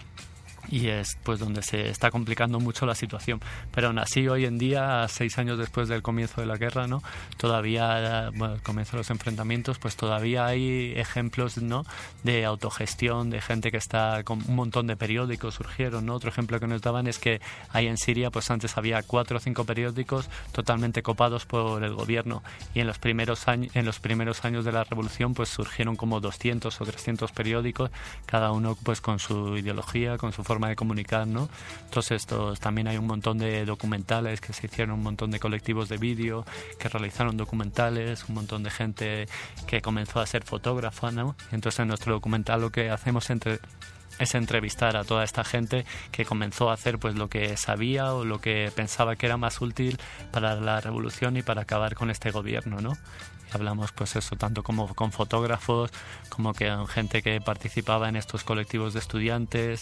y es pues donde se está complicando mucho la situación. Pero aún así, hoy en día, 6 años después del comienzo de la guerra, ¿no? Todavía, bueno, el comienzo de los enfrentamientos, pues todavía hay ejemplos, ¿no? De autogestión, de gente que está con un montón de periódicos surgieron, ¿no? Otro ejemplo que nos daban es que ahí en Siria, pues antes había 4 o 5 periódicos totalmente copados por el gobierno, y en los primeros años de la revolución, pues surgieron como 200 o 300 periódicos, cada uno pues con su ideología, con su forma de comunicar, ¿no? Entonces también hay un montón de documentales que se hicieron, un montón de colectivos de vídeo que realizaron documentales, un montón de gente que comenzó a ser fotógrafa, ¿no? Entonces en nuestro documental lo que hacemos es entrevistar a toda esta gente que comenzó a hacer pues lo que sabía o lo que pensaba que era más útil para la revolución y para acabar con este gobierno, ¿no? Y hablamos pues eso, tanto como con fotógrafos, como con gente que participaba en estos colectivos de estudiantes,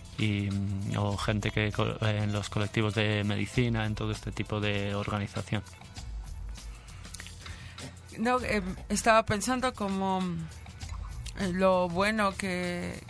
o gente que en los colectivos de medicina, en todo este tipo de organización. No, estaba pensando como lo bueno que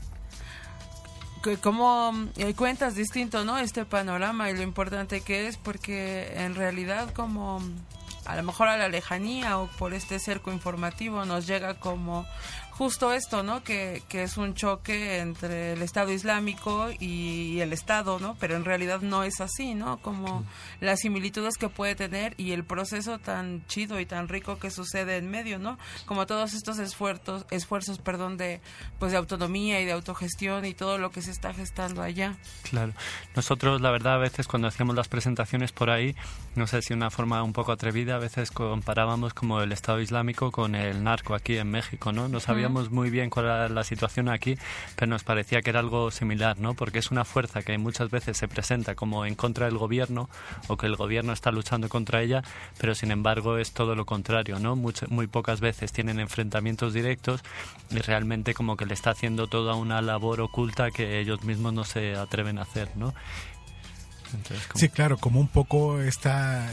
como cuentas distinto, ¿no? Este panorama y lo importante que es, porque en realidad como a lo mejor a la lejanía o por este cerco informativo nos llega como justo esto, ¿no? Que es un choque entre el Estado Islámico y el Estado, ¿no? Pero en realidad no es así, ¿no? Como las similitudes que puede tener y el proceso tan chido y tan rico que sucede en medio, ¿no? Como todos estos esfuerzos, de autonomía y de autogestión y todo lo que se está gestando allá. Claro. Nosotros, la verdad, a veces cuando hacíamos las presentaciones por ahí, no sé si una forma un poco atrevida, a veces comparábamos como el Estado Islámico con el narco aquí en México, ¿no? No sabíamos muy bien cuál era la situación aquí, pero nos parecía que era algo similar, ¿no? Porque es una fuerza que muchas veces se presenta como en contra del gobierno, o que el gobierno está luchando contra ella, pero sin embargo es todo lo contrario, ¿no? Muy pocas veces tienen enfrentamientos directos, y realmente como que le está haciendo toda una labor oculta que ellos mismos no se atreven a hacer, ¿no? Entonces, sí, claro, como un poco esta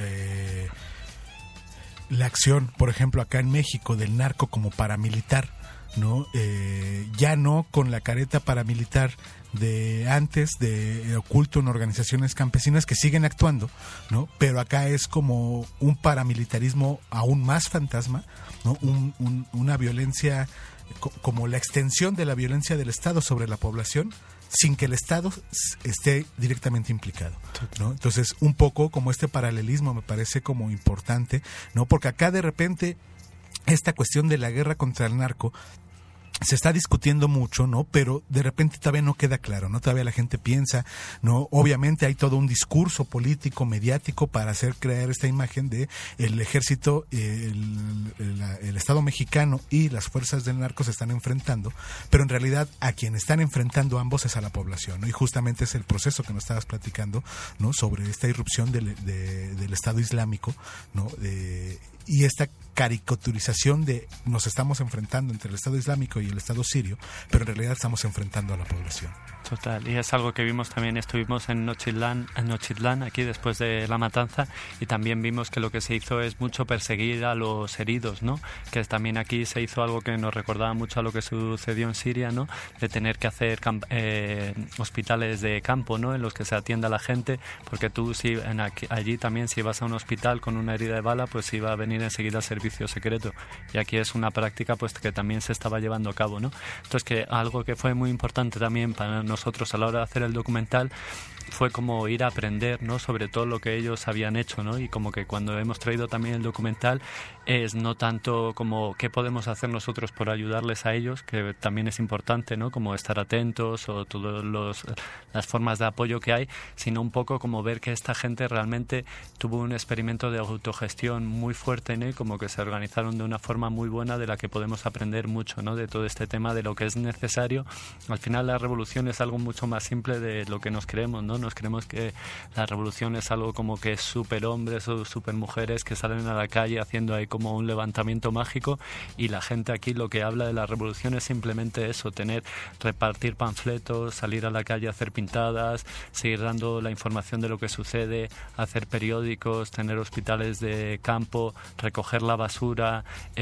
la acción, por ejemplo, acá en México del narco como paramilitar, ¿no? Ya no con la careta paramilitar de antes, de oculto en organizaciones campesinas que siguen actuando, ¿no? Pero acá es como un paramilitarismo aún más fantasma, ¿no? Una violencia como la extensión de la violencia del Estado sobre la población, sin que el Estado esté directamente implicado, ¿no? Entonces, un poco como este paralelismo me parece como importante, ¿no? Porque acá de repente esta cuestión de la guerra contra el narco se está discutiendo mucho, ¿no? Pero de repente todavía no queda claro, ¿no? Todavía la gente piensa, ¿no? Obviamente hay todo un discurso político, mediático para hacer crear esta imagen de el ejército, el Estado mexicano y las fuerzas del narco se están enfrentando, pero en realidad a quien están enfrentando ambos es a la población, ¿no? Y justamente es el proceso que nos estabas platicando, ¿no? Sobre esta irrupción del Estado Islámico, ¿no? Y esta caricaturización de nos estamos enfrentando entre el Estado Islámico y el Estado sirio, pero en realidad estamos enfrentando a la población. Total, y es algo que vimos también, estuvimos en Nochitlán aquí después de la matanza, y también vimos que lo que se hizo es mucho perseguir a los heridos, ¿no? Que también aquí se hizo algo que nos recordaba mucho a lo que sucedió en Siria, ¿no? De tener que hacer hospitales de campo, ¿no? En los que se atienda a la gente, porque tú allí también si vas a un hospital con una herida de bala, pues iba a venir enseguida el servicio secreto, y aquí es una práctica pues que también se estaba llevando a cabo, ¿no? Entonces, que algo que fue muy importante también para nosotros a la hora de hacer el documental fue como ir a aprender, ¿no? Sobre todo lo que ellos habían hecho, ¿no? Y como que cuando hemos traído también el documental es no tanto como qué podemos hacer nosotros por ayudarles a ellos, que también es importante, ¿no? Como estar atentos o todas las formas de apoyo que hay, sino un poco como ver que esta gente realmente tuvo un experimento de autogestión muy fuerte, ¿no? Y como que se organizaron de una forma muy buena de la que podemos aprender mucho, ¿no? De todo este tema de lo que es necesario. Al final la revolución es algo mucho más simple de lo que nos creemos, ¿no? Nos creemos que la revolución es algo como que es súper hombres o súper mujeres que salen a la calle haciendo ahí como un levantamiento mágico, y la gente aquí lo que habla de la revolución es simplemente eso, repartir panfletos, salir a la calle a hacer pintadas, seguir dando la información de lo que sucede, hacer periódicos, tener hospitales de campo, recoger la basura,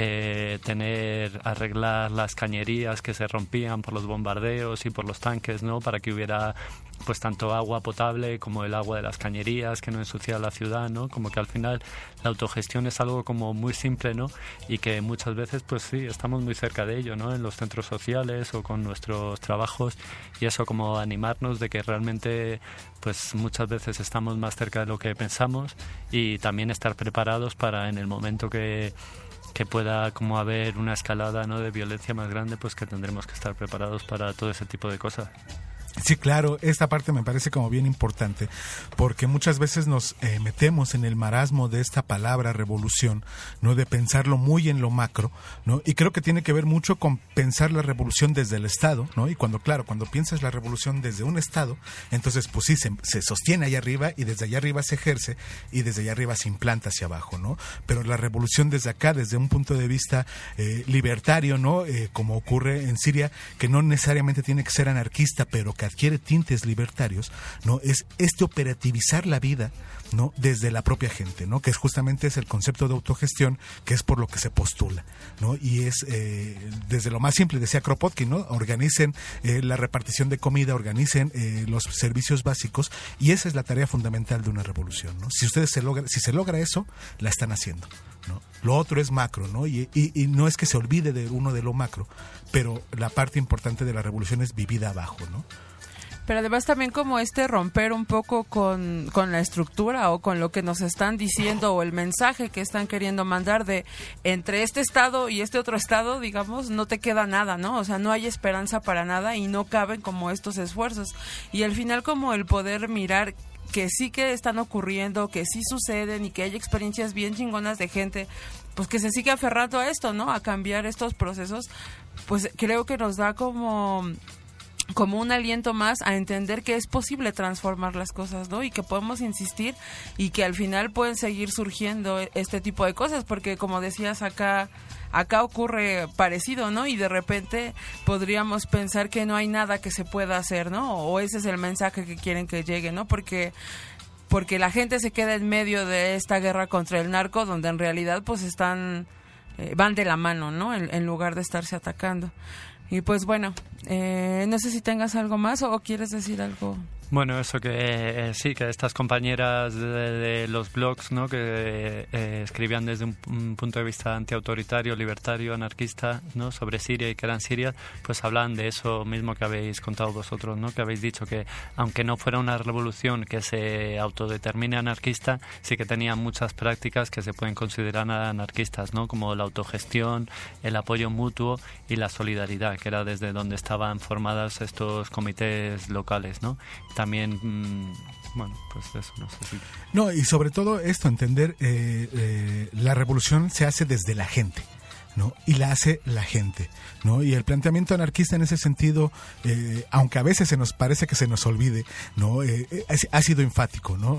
arreglar las cañerías que se rompían por los bombardeos y por los tanques, ¿no? Para que hubiera pues tanto agua potable como el agua de las cañerías, que no ensuciara la ciudad, ¿no? Como que al final la autogestión es algo como muy simple, ¿no? Y que muchas veces pues sí, estamos muy cerca de ello, ¿no? En los centros sociales o con nuestros trabajos, y eso como animarnos de que realmente pues muchas veces estamos más cerca de lo que pensamos, y también estar preparados para en el momento que pueda como haber una escalada, ¿no? De violencia más grande, pues que tendremos que estar preparados para todo ese tipo de cosas. Sí, claro, esta parte me parece como bien importante, porque muchas veces nos metemos en el marasmo de esta palabra revolución, ¿no? De pensarlo muy en lo macro, ¿no? Y creo que tiene que ver mucho con pensar la revolución desde el Estado, ¿no? Y cuando piensas la revolución desde un Estado, entonces pues sí, se sostiene allá arriba, y desde allá arriba se ejerce, y desde allá arriba se implanta hacia abajo, ¿no? Pero la revolución desde acá, desde un punto de vista libertario, ¿no? Como ocurre en Siria, que no necesariamente tiene que ser anarquista, pero que adquiere tintes libertarios, ¿no? Es operativizar la vida, ¿no? Desde la propia gente, ¿no? Que es justamente el concepto de autogestión, que es por lo que se postula, ¿no? Y es desde lo más simple, decía Kropotkin, ¿no? Organicen la repartición de comida, organicen los servicios básicos, y esa es la tarea fundamental de una revolución, ¿no? Si se logra eso, la están haciendo, ¿no? Lo otro es macro, ¿no? Y no es que se olvide de uno de lo macro, pero la parte importante de la revolución es vivida abajo, ¿no? Pero además también como romper un poco con la estructura o con lo que nos están diciendo, o el mensaje que están queriendo mandar de entre este estado y este otro estado, digamos, no te queda nada, ¿no? O sea, no hay esperanza para nada y no caben como estos esfuerzos. Y al final como el poder mirar que sí que están ocurriendo, que sí suceden y que hay experiencias bien chingonas de gente pues que se sigue aferrando a esto, ¿no? A cambiar estos procesos, pues creo que nos da como un aliento más a entender que es posible transformar las cosas, ¿no? Y que podemos insistir y que al final pueden seguir surgiendo este tipo de cosas, porque como decías acá ocurre parecido, ¿no? Y de repente podríamos pensar que no hay nada que se pueda hacer, ¿no? O ese es el mensaje que quieren que llegue, ¿no? Porque la gente se queda en medio de esta guerra contra el narco, donde en realidad pues van de la mano, ¿no? En lugar de estarse atacando. Y pues bueno, no sé si tengas algo más o quieres decir algo. Bueno, eso que sí, que estas compañeras de los blogs, ¿no? Que escribían desde un punto de vista antiautoritario, libertario, anarquista, ¿no? Sobre Siria y que eran sirias, pues hablan de eso mismo que habéis contado vosotros, ¿no? Que habéis dicho que aunque no fuera una revolución que se autodetermine anarquista, sí que tenía muchas prácticas que se pueden considerar anarquistas, ¿no? Como la autogestión, el apoyo mutuo y la solidaridad, que era desde donde estaban formadas estos comités locales, ¿no? También, bueno, pues eso, no sé si... No, y sobre todo esto, entender la revolución se hace desde la gente, ¿no? Y la hace la gente, ¿no? Y el planteamiento anarquista en ese sentido, aunque a veces se nos parece que se nos olvide, ¿no? Ha sido enfático, ¿no?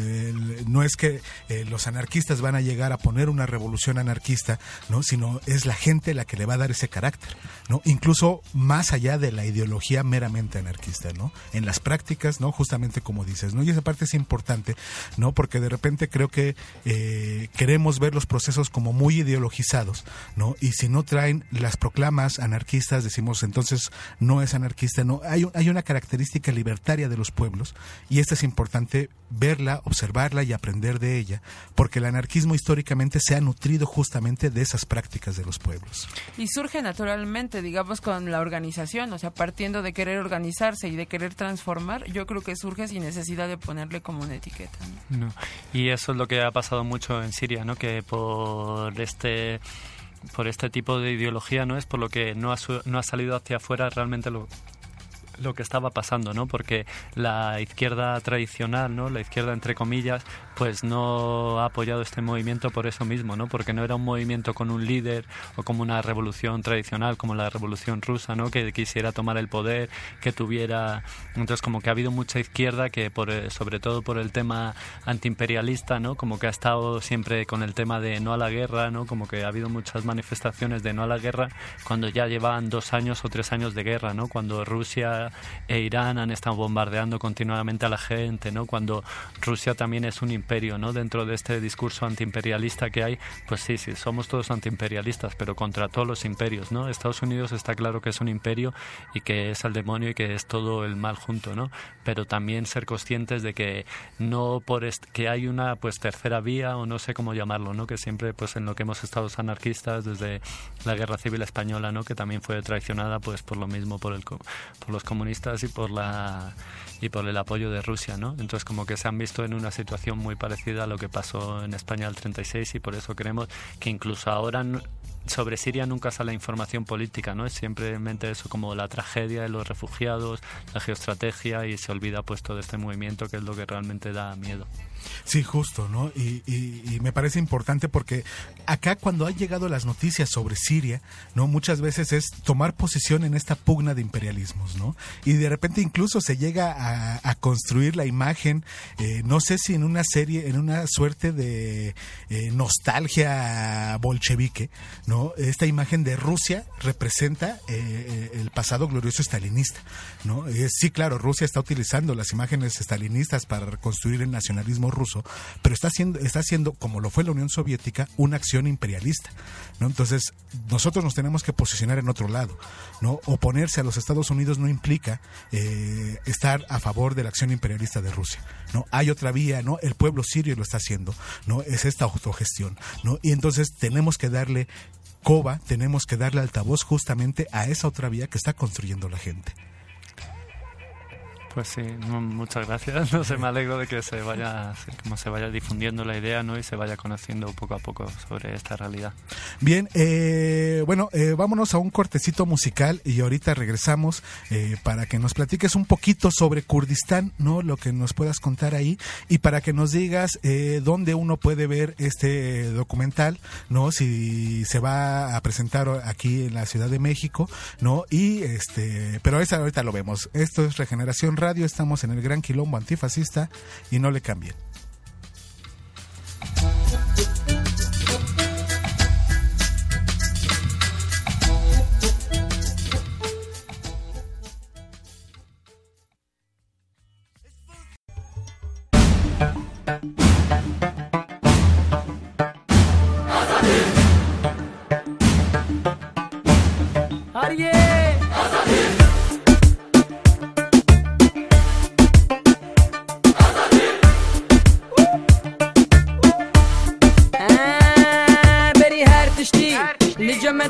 No es que los anarquistas van a llegar a poner una revolución anarquista, ¿no? Sino es la gente la que le va a dar ese carácter, ¿no? Incluso más allá de la ideología meramente anarquista, ¿no? En las prácticas, ¿no? Justamente como dices, ¿no? Y esa parte es importante, ¿no? Porque de repente creo que queremos ver los procesos como muy ideologizados, ¿no? Y si no traen las proclamas anarquistas, decimos entonces no es anarquista, no. Hay una característica libertaria de los pueblos y esta es importante verla, observarla y aprender de ella, porque el anarquismo históricamente se ha nutrido justamente de esas prácticas de los pueblos. Y surge naturalmente, digamos, con la organización, o sea, partiendo de querer organizarse y de querer transformar, yo creo que surge sin necesidad de ponerle como una etiqueta, ¿no? No. Y eso es lo que ha pasado mucho en Siria, ¿no? Que por este tipo de ideología, ¿no? Es por lo que no ha salido hacia afuera realmente lo que estaba pasando, ¿no? Porque la izquierda tradicional, ¿no? La izquierda entre comillas, pues no ha apoyado este movimiento por eso mismo, ¿no? Porque no era un movimiento con un líder o como una revolución tradicional, como la revolución rusa, ¿no? Que quisiera tomar el poder, que tuviera... Entonces como que ha habido mucha izquierda que sobre todo por el tema antiimperialista, ¿no? Como que ha estado siempre con el tema de no a la guerra, ¿no? Como que ha habido muchas manifestaciones de no a la guerra cuando ya llevaban 2 años o 3 años de guerra, ¿no? Cuando Rusia e Irán han estado bombardeando continuamente a la gente, ¿no? Cuando Rusia también es un imperio, ¿no? Dentro de este discurso antiimperialista que hay, pues sí, somos todos antiimperialistas, pero contra todos los imperios, ¿no? Estados Unidos está claro que es un imperio y que es el demonio y que es todo el mal junto, ¿no? Pero también ser conscientes de que no que hay una pues tercera vía o no sé cómo llamarlo, ¿no? Que siempre pues en lo que hemos estado los anarquistas desde la Guerra Civil Española, ¿no? Que también fue traicionada pues por lo mismo por los comunistas y por el apoyo de Rusia, ¿no? Entonces como que se han visto en una situación muy parecida a lo que pasó en España el 36 y por eso creemos que incluso ahora sobre Siria nunca sale información política, ¿no? Es simplemente eso como la tragedia de los refugiados, la geoestrategia y se olvida pues todo este movimiento que es lo que realmente da miedo. Sí, justo, ¿no? Y me parece importante porque acá cuando han llegado las noticias sobre Siria, ¿no? Muchas veces es tomar posición en esta pugna de imperialismos, ¿no? Y de repente incluso se llega a construir la imagen, no sé si en una serie, en una suerte de nostalgia bolchevique, ¿no? Esta imagen de Rusia representa el pasado glorioso estalinista, ¿no? Sí, claro, Rusia está utilizando las imágenes estalinistas para reconstruir el nacionalismo ruso, pero está haciendo, como lo fue la Unión Soviética, una acción imperialista, ¿no? Entonces, nosotros nos tenemos que posicionar en otro lado, ¿no? Oponerse a los Estados Unidos no implica estar a favor de la acción imperialista de Rusia, ¿no? Hay otra vía, ¿no? El pueblo sirio lo está haciendo, ¿no? Es esta autogestión, ¿no? Y entonces tenemos que darle coba, tenemos que darle altavoz justamente a esa otra vía que está construyendo la gente. Pues sí, muchas gracias. No sé, me alegro de que se vaya difundiendo la idea, ¿no? Y se vaya conociendo poco a poco sobre esta realidad. Bien, vámonos a un cortecito musical y ahorita regresamos para que nos platiques un poquito sobre Kurdistán, ¿no? Lo que nos puedas contar ahí y para que nos digas dónde uno puede ver este documental, ¿no? Si se va a presentar aquí en la Ciudad de México, ¿no? Y pero esa ahorita lo vemos. Esto es Regeneración Radio, estamos en el Gran Quilombo Antifascista y no le cambien.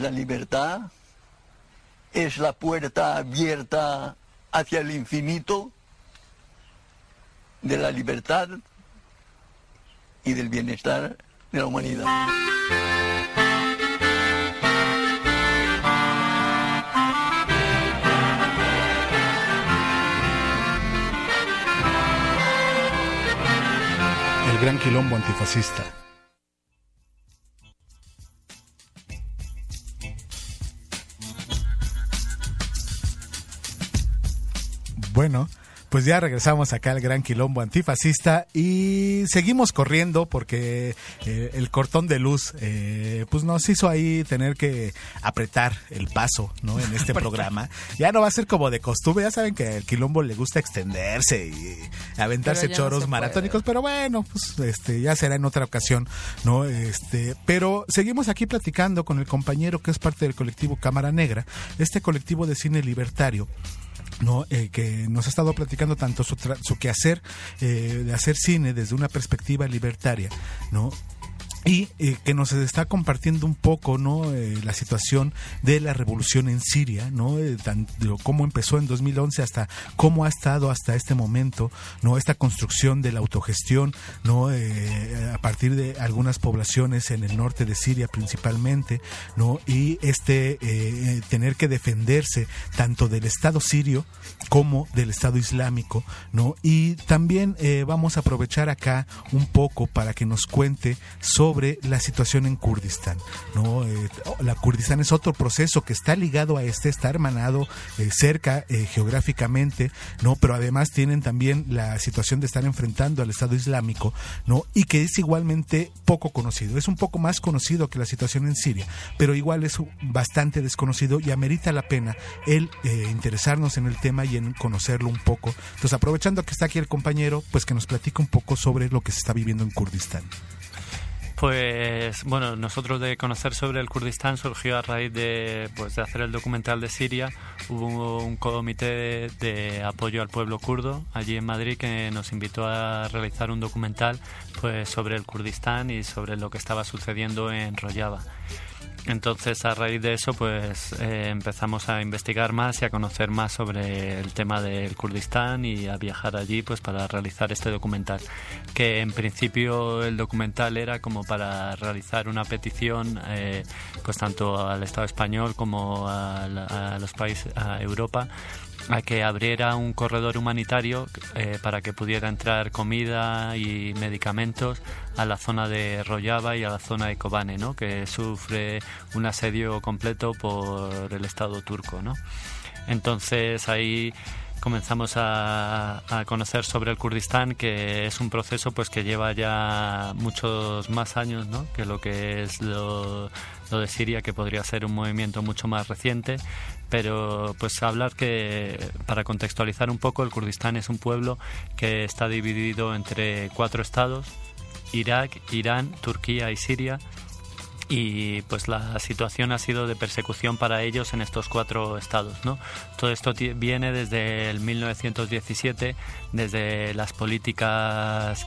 la libertad, es la puerta abierta hacia el infinito de la libertad y del bienestar de la humanidad. El Gran Quilombo Antifascista. Bueno, pues ya regresamos acá al Gran Quilombo Antifascista y seguimos corriendo porque el cortón de luz pues nos hizo ahí tener que apretar el paso, ¿no? En este programa. Ya no va a ser como de costumbre, ya saben que al Quilombo le gusta extenderse y aventarse choros maratónicos, pero bueno, pues ya será en otra ocasión, ¿no? Pero seguimos aquí platicando con el compañero que es parte del colectivo Cámara Negra, este colectivo de cine libertario, ¿no? Que nos ha estado platicando tanto su quehacer de hacer cine desde una perspectiva libertaria, ¿no? Y que nos está compartiendo un poco, ¿no? La situación de la revolución en Siria, ¿no? Tanto cómo empezó en 2011 hasta cómo ha estado hasta este momento, ¿no? Esta construcción de la autogestión, ¿no? A partir de algunas poblaciones en el norte de Siria principalmente, ¿no? Y tener que defenderse tanto del Estado sirio como del Estado islámico, ¿no? Y también vamos a aprovechar acá un poco para que nos cuente sobre la situación en Kurdistán, ¿no? La Kurdistán es otro proceso que está ligado a está hermanado cerca geográficamente, ¿no? Pero además tienen también la situación de estar enfrentando al Estado Islámico, ¿no? Y que es igualmente poco conocido, es un poco más conocido que la situación en Siria, pero igual es bastante desconocido y amerita la pena el interesarnos en el tema y en conocerlo un poco. Entonces, aprovechando que está aquí el compañero, pues que nos platique un poco sobre lo que se está viviendo en Kurdistán. Pues bueno, nosotros de conocer sobre el Kurdistán surgió a raíz de hacer el documental de Siria. Hubo un comité de apoyo al pueblo kurdo allí en Madrid que nos invitó a realizar un documental pues sobre el Kurdistán y sobre lo que estaba sucediendo en Rojava. Entonces, a raíz de eso, pues empezamos a investigar más y a conocer más sobre el tema del Kurdistán y a viajar allí pues para realizar este documental. Que en principio el documental era como para realizar una petición pues tanto al Estado español como a los países, a Europa, a que abriera un corredor humanitario para que pudiera entrar comida y medicamentos a la zona de Rojava y a la zona de Kobane, ¿no? Que sufre un asedio completo por el Estado turco, ¿no? Entonces ahí comenzamos a conocer sobre el Kurdistán, que es un proceso pues que lleva ya muchos más años, ¿no? Que lo que es lo de Siria, que podría ser un movimiento mucho más reciente. Pero pues hablar que, para contextualizar un poco, el Kurdistán es un pueblo que está dividido entre 4 estados: Irak, Irán, Turquía y Siria. Y pues la situación ha sido de persecución para ellos en estos 4 estados, ¿no? Todo esto viene desde el 1917, desde las políticas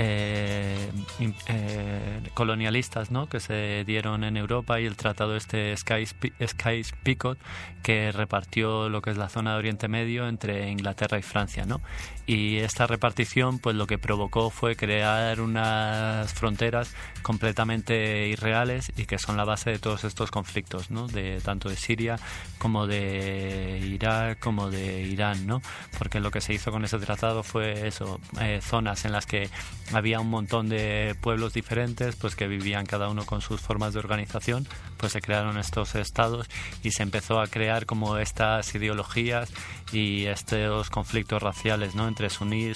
colonialistas, ¿no? Que se dieron en Europa, y el tratado Sykes-Picot, que repartió lo que es la zona de Oriente Medio entre Inglaterra y Francia, ¿no? Y esta repartición pues lo que provocó fue crear unas fronteras completamente irreales y que son la base de todos estos conflictos, ¿no? Tanto de Siria como de Irak como de Irán, ¿no? Porque lo que se hizo con ese tratado fue eso, zonas en las que había un montón de pueblos diferentes pues que vivían cada uno con sus formas de organización, pues se crearon estos estados y se empezó a crear como estas ideologías y estos conflictos raciales, ¿no? Entre suní,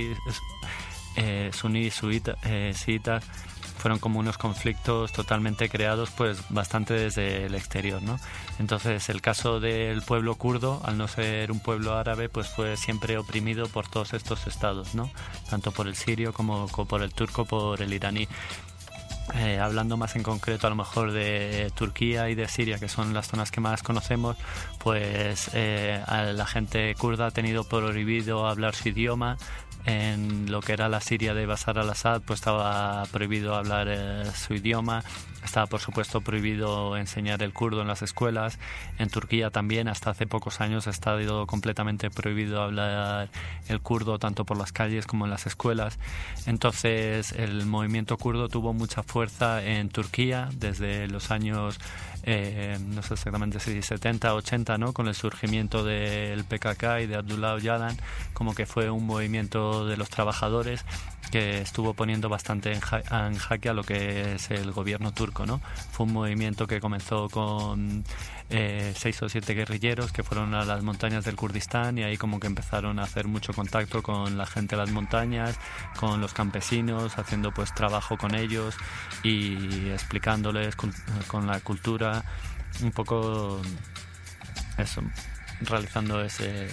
chiitas. Fueron como unos conflictos totalmente creados pues bastante desde el exterior, ¿no? Entonces el caso del pueblo kurdo, al no ser un pueblo árabe, pues fue siempre oprimido por todos estos estados, ¿no? Tanto por el sirio como por el turco, por el iraní. Hablando más en concreto a lo mejor de Turquía y de Siria, que son las zonas que más conocemos, pues la gente kurda ha tenido prohibido hablar su idioma. en lo que era la Siria de Bashar al-Assad, pues estaba prohibido hablar su idioma. Estaba, por supuesto, prohibido enseñar el kurdo en las escuelas. En Turquía también, hasta hace pocos años, ha estado completamente prohibido hablar el kurdo tanto por las calles como en las escuelas. Entonces, el movimiento kurdo tuvo mucha fuerza en Turquía desde los años, no sé exactamente si 70, 80, ¿no? Con el surgimiento del PKK y de Abdullah Öcalan, como que fue un movimiento de los trabajadores que estuvo poniendo bastante en jaque a lo que es el gobierno turco, ¿no? Fue un movimiento que comenzó con 6 o 7 guerrilleros que fueron a las montañas del Kurdistán, y ahí como que empezaron a hacer mucho contacto con la gente de las montañas, con los campesinos, haciendo pues trabajo con ellos y explicándoles con la cultura, un poco eso, realizando ese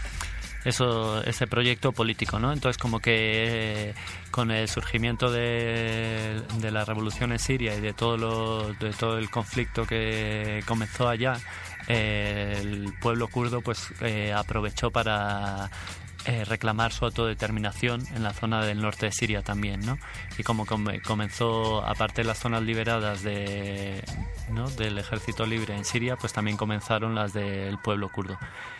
proyecto político, ¿no? Entonces, como que con el surgimiento de la revolución en Siria y de todo el conflicto que comenzó allá, el pueblo kurdo pues aprovechó para reclamar su autodeterminación en la zona del norte de Siria también, ¿no? Y como comenzó, aparte de las zonas liberadas del ejército libre en Siria, pues también comenzaron las del pueblo kurdo.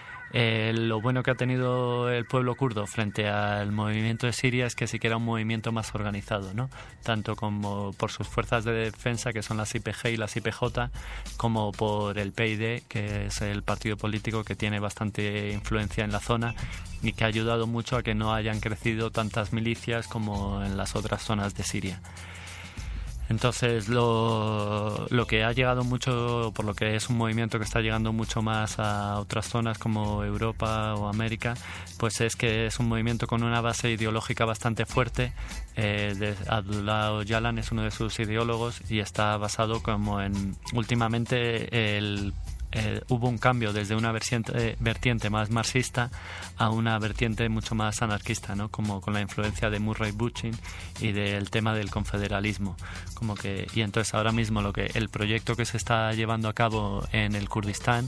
Lo bueno que ha tenido el pueblo kurdo frente al movimiento de Siria es que sí que era un movimiento más organizado, ¿no? Tanto como por sus fuerzas de defensa, que son las YPG y las YPJ, como por el PYD, que es el partido político que tiene bastante influencia en la zona y que ha ayudado mucho a que no hayan crecido tantas milicias como en las otras zonas de Siria. Entonces, lo que ha llegado mucho, por lo que es un movimiento que está llegando mucho más a otras zonas como Europa o América, pues es que es un movimiento con una base ideológica bastante fuerte. Abdullah Öcalan es uno de sus ideólogos y está basado como en... Últimamente hubo un cambio desde una vertiente más marxista a una vertiente mucho más anarquista, ¿no? Como con la influencia de Murray Bookchin y del tema del confederalismo, y entonces ahora mismo el proyecto que se está llevando a cabo en el Kurdistán,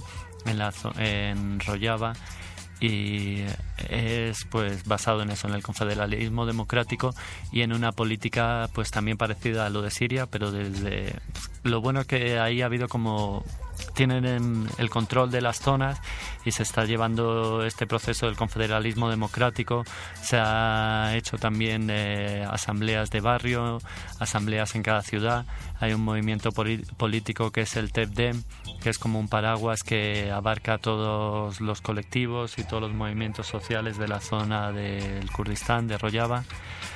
en Rojava, y es pues basado en eso, en el confederalismo democrático y en una política pues también parecida a lo de Siria, pero desde lo bueno es que ahí ha habido como tienen el control de las zonas y se está llevando este proceso del confederalismo democrático. Se ha hecho también asambleas de barrio, asambleas en cada ciudad. Hay un movimiento político que es el TEPDEM, que es como un paraguas que abarca todos los colectivos y todos los movimientos sociales de la zona del Kurdistán, de Rojava.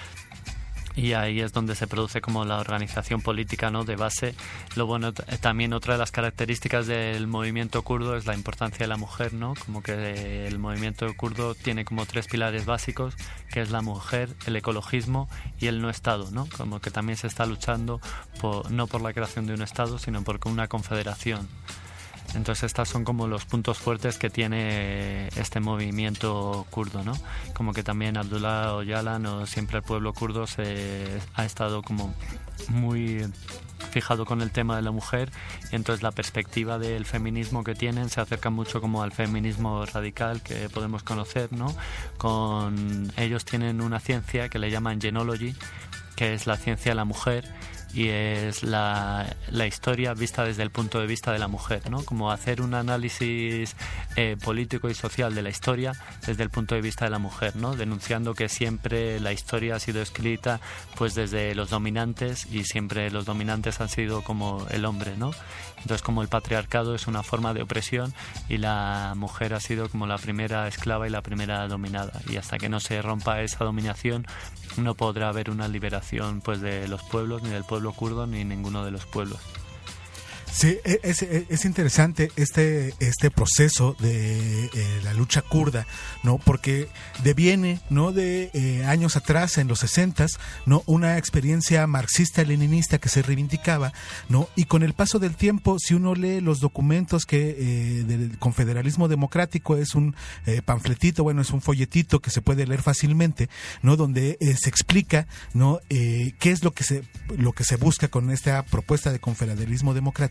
Y ahí es donde se produce como la organización política, ¿no?, de base. Lo bueno, también otra de las características del movimiento kurdo es la importancia de la mujer, ¿no? Como que el movimiento kurdo tiene como 3 pilares básicos, que es la mujer, el ecologismo y el no Estado, ¿no? Como que también se está luchando no por la creación de un Estado, sino por una confederación. Entonces estos son como los puntos fuertes que tiene este movimiento kurdo, ¿no? Como que también Abdullah Öcalan o siempre el pueblo kurdo ha estado como muy fijado con el tema de la mujer, y entonces la perspectiva del feminismo que tienen se acerca mucho como al feminismo radical que podemos conocer, ¿no? Ellos tienen una ciencia que le llaman genealogy, que es la ciencia de la mujer, y es la historia vista desde el punto de vista de la mujer, ¿no? Como hacer un análisis político y social de la historia desde el punto de vista de la mujer, ¿no? Denunciando que siempre la historia ha sido escrita pues desde los dominantes, y siempre los dominantes han sido como el hombre, ¿no? Entonces, como el patriarcado es una forma de opresión y la mujer ha sido como la primera esclava y la primera dominada, y hasta que no se rompa esa dominación no podrá haber una liberación pues de los pueblos, ni del pueblo kurdo, ni ninguno de los pueblos. Sí, es interesante este proceso de la lucha kurda, ¿no? Porque deviene, ¿no?, de años atrás, en los 60s, ¿no?, una experiencia marxista-leninista que se reivindicaba, ¿no? Y con el paso del tiempo, si uno lee los documentos del confederalismo democrático, es un panfletito, bueno, es un folletito que se puede leer fácilmente, ¿no?, donde se explica, ¿no?, qué es lo que se busca con esta propuesta de confederalismo democrático.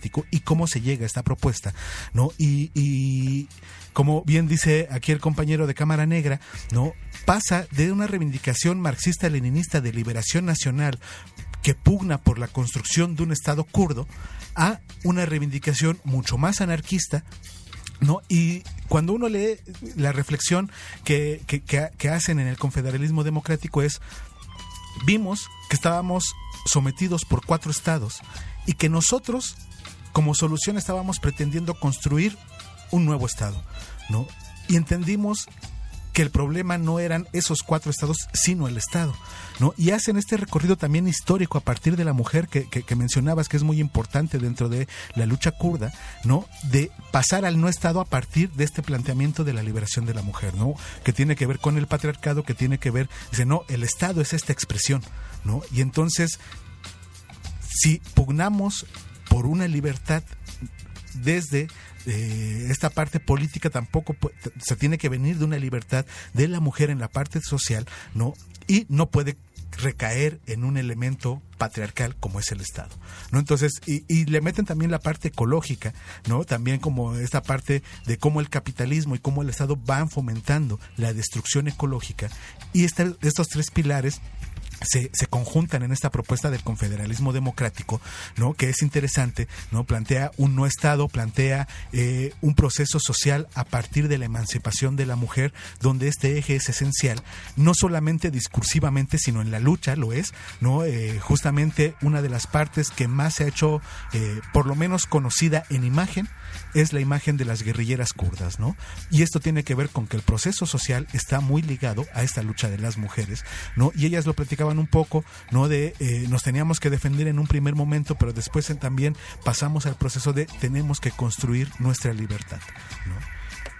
democrático y cómo se llega a esta propuesta, ¿no? Y como bien dice aquí el compañero de Cámara Negra, ¿no? Pasa de una reivindicación marxista-leninista de liberación nacional que pugna por la construcción de un Estado kurdo a una reivindicación mucho más anarquista, ¿no? Y cuando uno lee la reflexión que hacen en el confederalismo democrático vimos que estábamos sometidos por 4 estados y que nosotros como solución estábamos pretendiendo construir un nuevo estado, ¿no? Y entendimos que el problema no eran esos 4 estados, sino el Estado, ¿no? Y hacen este recorrido también histórico a partir de la mujer que mencionabas, que es muy importante dentro de la lucha kurda, ¿no? De pasar al no Estado a partir de este planteamiento de la liberación de la mujer, ¿no? Que tiene que ver con el patriarcado, que tiene que ver, dice, no, el Estado es esta expresión, ¿no? Y entonces, si pugnamos por una libertad desde esta parte política, tampoco se tiene que venir de una libertad de la mujer en la parte social, ¿no? Y no puede recaer en un elemento patriarcal como es el Estado, ¿no? Entonces, y le meten también la parte ecológica, ¿no? También como esta parte de cómo el capitalismo y cómo el Estado van fomentando la destrucción ecológica, y estos 3 pilares se conjuntan en esta propuesta del confederalismo democrático, ¿no? Que es interesante, ¿no? Plantea un no Estado, plantea un proceso social a partir de la emancipación de la mujer, donde este eje es esencial, no solamente discursivamente, sino en la lucha lo es, ¿no? Justamente una de las partes que más se ha hecho, por lo menos conocida en imagen, es la imagen de las guerrilleras kurdas, ¿no? Y esto tiene que ver con que el proceso social está muy ligado a esta lucha de las mujeres, ¿no? Y ellas lo platicaban un poco, ¿no? De nos teníamos que defender en un primer momento, pero después también pasamos al proceso de tenemos que construir nuestra libertad, ¿no?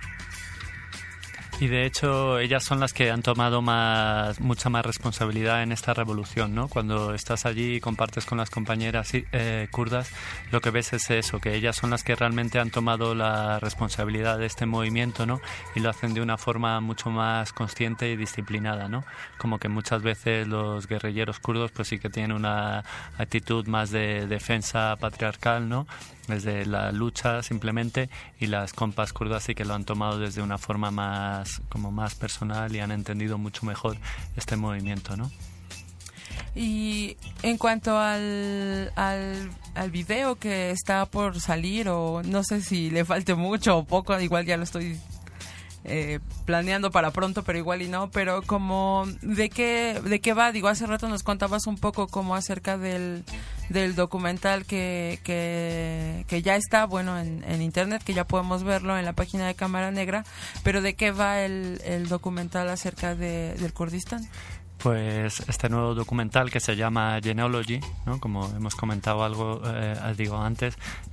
Y de hecho ellas son las que han tomado mucha más responsabilidad en esta revolución, ¿no? Cuando estás allí y compartes con las compañeras kurdas, lo que ves es eso, que ellas son las que realmente han tomado la responsabilidad de este movimiento, ¿no? Y lo hacen de una forma mucho más consciente y disciplinada, ¿no? Como que muchas veces los guerrilleros kurdos pues sí que tienen una actitud más de defensa patriarcal, ¿no? Desde la lucha simplemente, y las compas kurdas sí que lo han tomado desde una forma más personal y han entendido mucho mejor este movimiento, ¿no? Y en cuanto al video que está por salir, o no sé si le falte mucho o poco, igual ya lo estoy planeando para pronto, pero igual y no, pero como de qué va, digo, hace rato nos contabas un poco como acerca del documental que ya está, bueno, en internet, que ya podemos verlo en la página de Cámara Negra, pero de qué va el documental acerca del Kurdistán. Pues este nuevo documental que se llama Genealogy, ¿no? Como hemos comentado antes,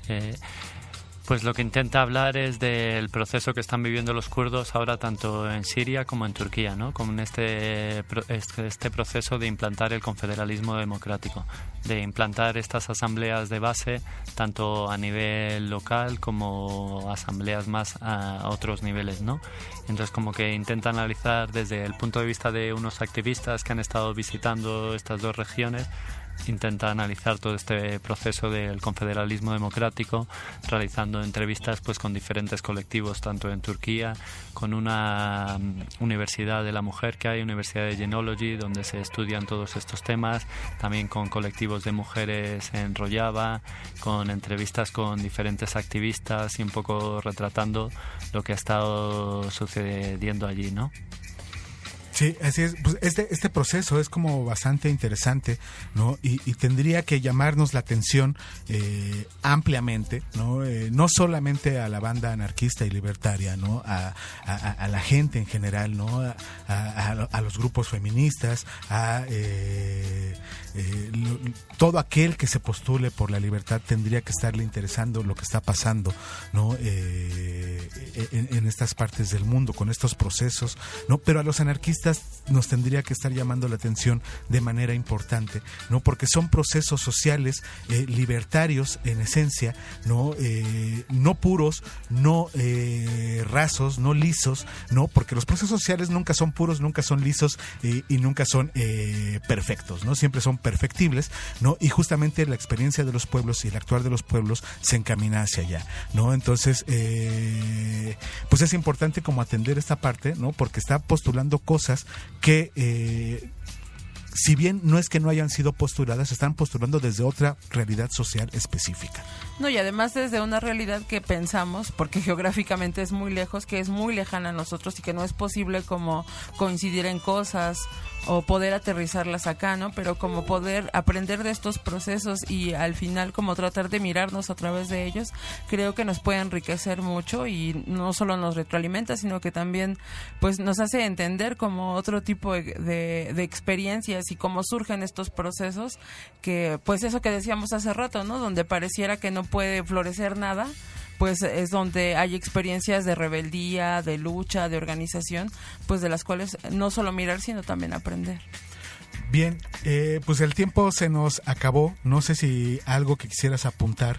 pues lo que intenta hablar es del proceso que están viviendo los kurdos ahora tanto en Siria como en Turquía, ¿no? Con este proceso de implantar el confederalismo democrático, de implantar estas asambleas de base tanto a nivel local como asambleas más a otros niveles, ¿no? Entonces como que intenta analizar desde el punto de vista de unos activistas que han estado visitando estas 2 regiones, intenta analizar todo este proceso del confederalismo democrático, realizando entrevistas pues con diferentes colectivos, tanto en Turquía, con una universidad de la mujer que hay, Universidad de Genealogy, donde se estudian todos estos temas, también con colectivos de mujeres en Rojava, con entrevistas con diferentes activistas y un poco retratando lo que ha estado sucediendo allí, ¿no? Sí, así es. Pues este proceso es como bastante interesante, ¿no? Y tendría que llamarnos la atención ampliamente, ¿no? No solamente a la banda anarquista y libertaria, ¿no? A la gente en general, ¿no? A los grupos feministas, todo aquel que se postule por la libertad tendría que estarle interesando lo que está pasando, ¿no? en estas partes del mundo con estos procesos, ¿no? Pero a los anarquistas nos tendría que estar llamando la atención de manera importante, ¿no? Porque son procesos sociales libertarios en esencia, ¿no? No puros, no rasos, no lisos, ¿no? Porque los procesos sociales nunca son puros, nunca son lisos y nunca son perfectos, ¿no? Siempre son perfectibles, ¿no? Y justamente la experiencia de los pueblos y el actuar de los pueblos se encamina hacia allá, ¿no? Entonces, pues es importante como atender esta parte, ¿no? Porque está postulando cosas que si bien no es que no hayan sido postuladas, se están postulando desde otra realidad social específica. No, y además desde una realidad que pensamos, porque geográficamente es muy lejos, que es muy lejana a nosotros y que no es posible como coincidir en cosas o poder aterrizarlas acá, ¿no? Pero como poder aprender de estos procesos y al final como tratar de mirarnos a través de ellos, creo que nos puede enriquecer mucho y no solo nos retroalimenta, sino que también pues nos hace entender como otro tipo de experiencias y cómo surgen estos procesos que pues eso que decíamos hace rato, ¿no? Donde pareciera que no puede florecer nada, pues es donde hay experiencias de rebeldía, de lucha, de organización, pues de las cuales no solo mirar, sino también aprender. Bien, pues el tiempo se nos acabó. No sé si algo que quisieras apuntar,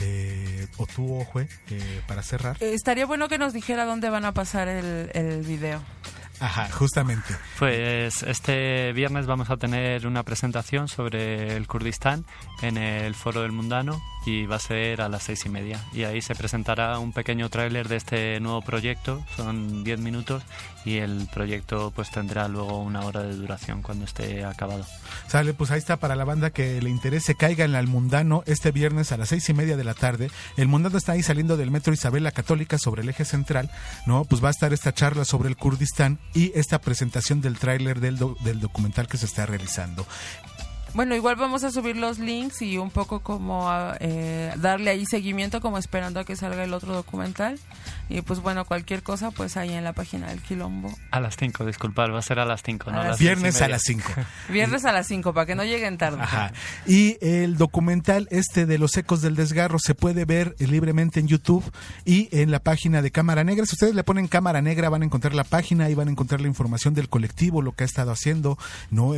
o tú, Ojue, para cerrar. Estaría bueno que nos dijera dónde van a pasar el video. Ajá, justamente. Pues este viernes vamos a tener una presentación sobre el Kurdistán en el Foro del Mundano y va a ser a las 6:30. Y ahí se presentará un pequeño tráiler de este nuevo proyecto, son 10 minutos y el proyecto pues tendrá luego 1 hora de duración cuando esté acabado. Sale, pues ahí está para la banda que le interese, caigan al Mundano este viernes a las 6:30 de la tarde. El Mundano está ahí saliendo del Metro Isabel la Católica sobre el eje central, ¿no? Pues va a estar esta charla sobre el Kurdistán y esta presentación del tráiler del documental que se está realizando. Bueno, igual vamos a subir los links y un poco como darle ahí seguimiento, como esperando a que salga el otro documental. Y pues bueno, cualquier cosa, pues ahí en la página del Quilombo. A las 5, disculpar, va a ser a las 5, ¿no? Viernes a las 5. Viernes a las 5, para que no lleguen tarde. Ajá. Y el documental de Los Ecos del Desgarro se puede ver libremente en YouTube y en la página de Cámara Negra. Si ustedes le ponen Cámara Negra van a encontrar la página y van a encontrar la información del colectivo, lo que ha estado haciendo, ¿no?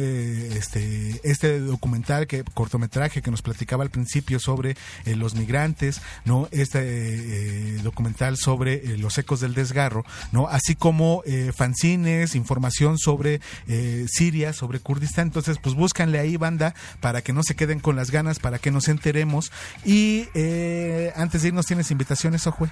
Este documental, cortometraje que nos platicaba al principio sobre los migrantes, ¿no? Documental sobre Los Ecos del Desgarro, ¿no? Así como fanzines, información sobre Siria, sobre Kurdistán. Entonces, pues búscanle ahí, banda, para que no se queden con las ganas, para que nos enteremos. Y antes de irnos, ¿tienes invitaciones, Ojue?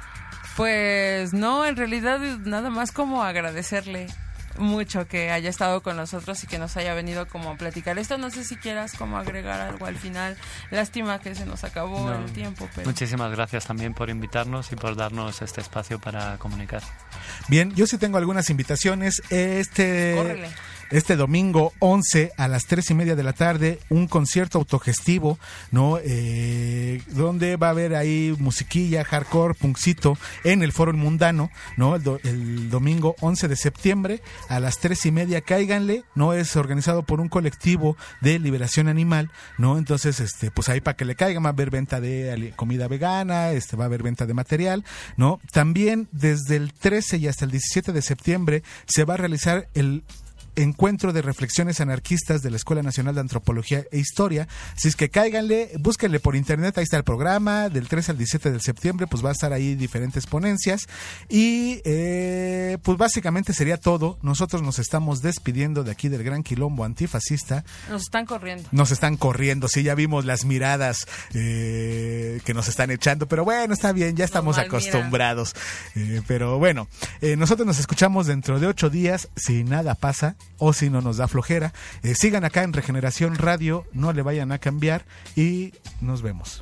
Pues no, en realidad nada más como agradecerle mucho que haya estado con nosotros y que nos haya venido como a platicar esto. No sé si quieras como agregar algo al final. Lástima que se nos acabó el tiempo, pero... Muchísimas gracias también por invitarnos y por darnos este espacio para comunicar. Bien, yo sí tengo algunas invitaciones. Córrele. Este domingo 11 a las 3:30 de la tarde, un concierto autogestivo, ¿no? Donde va a haber ahí musiquilla, hardcore, punkcito en el Foro Mundano, ¿no? El domingo 11 de septiembre a las 3:30, cáiganle, ¿no? Es organizado por un colectivo de liberación animal, ¿no? Entonces, pues ahí para que le caigan, va a haber venta de comida vegana, va a haber venta de material, ¿no? También desde el 13 y hasta el 17 de septiembre se va a realizar el Encuentro de Reflexiones Anarquistas de la Escuela Nacional de Antropología e Historia. Así es que cáiganle, búsquenle por internet, ahí está el programa, del 13 al 17 de septiembre, pues va a estar ahí diferentes ponencias. Y pues básicamente sería todo. Nosotros nos estamos despidiendo de aquí del Gran Quilombo Antifascista. Nos están corriendo. Nos están corriendo, sí, ya vimos las miradas que nos están echando, pero bueno, está bien, ya estamos acostumbrados. Pero bueno, nosotros nos escuchamos dentro de 8 días, si nada pasa o si no nos da flojera. Sigan acá en Regeneración Radio, no le vayan a cambiar y nos vemos.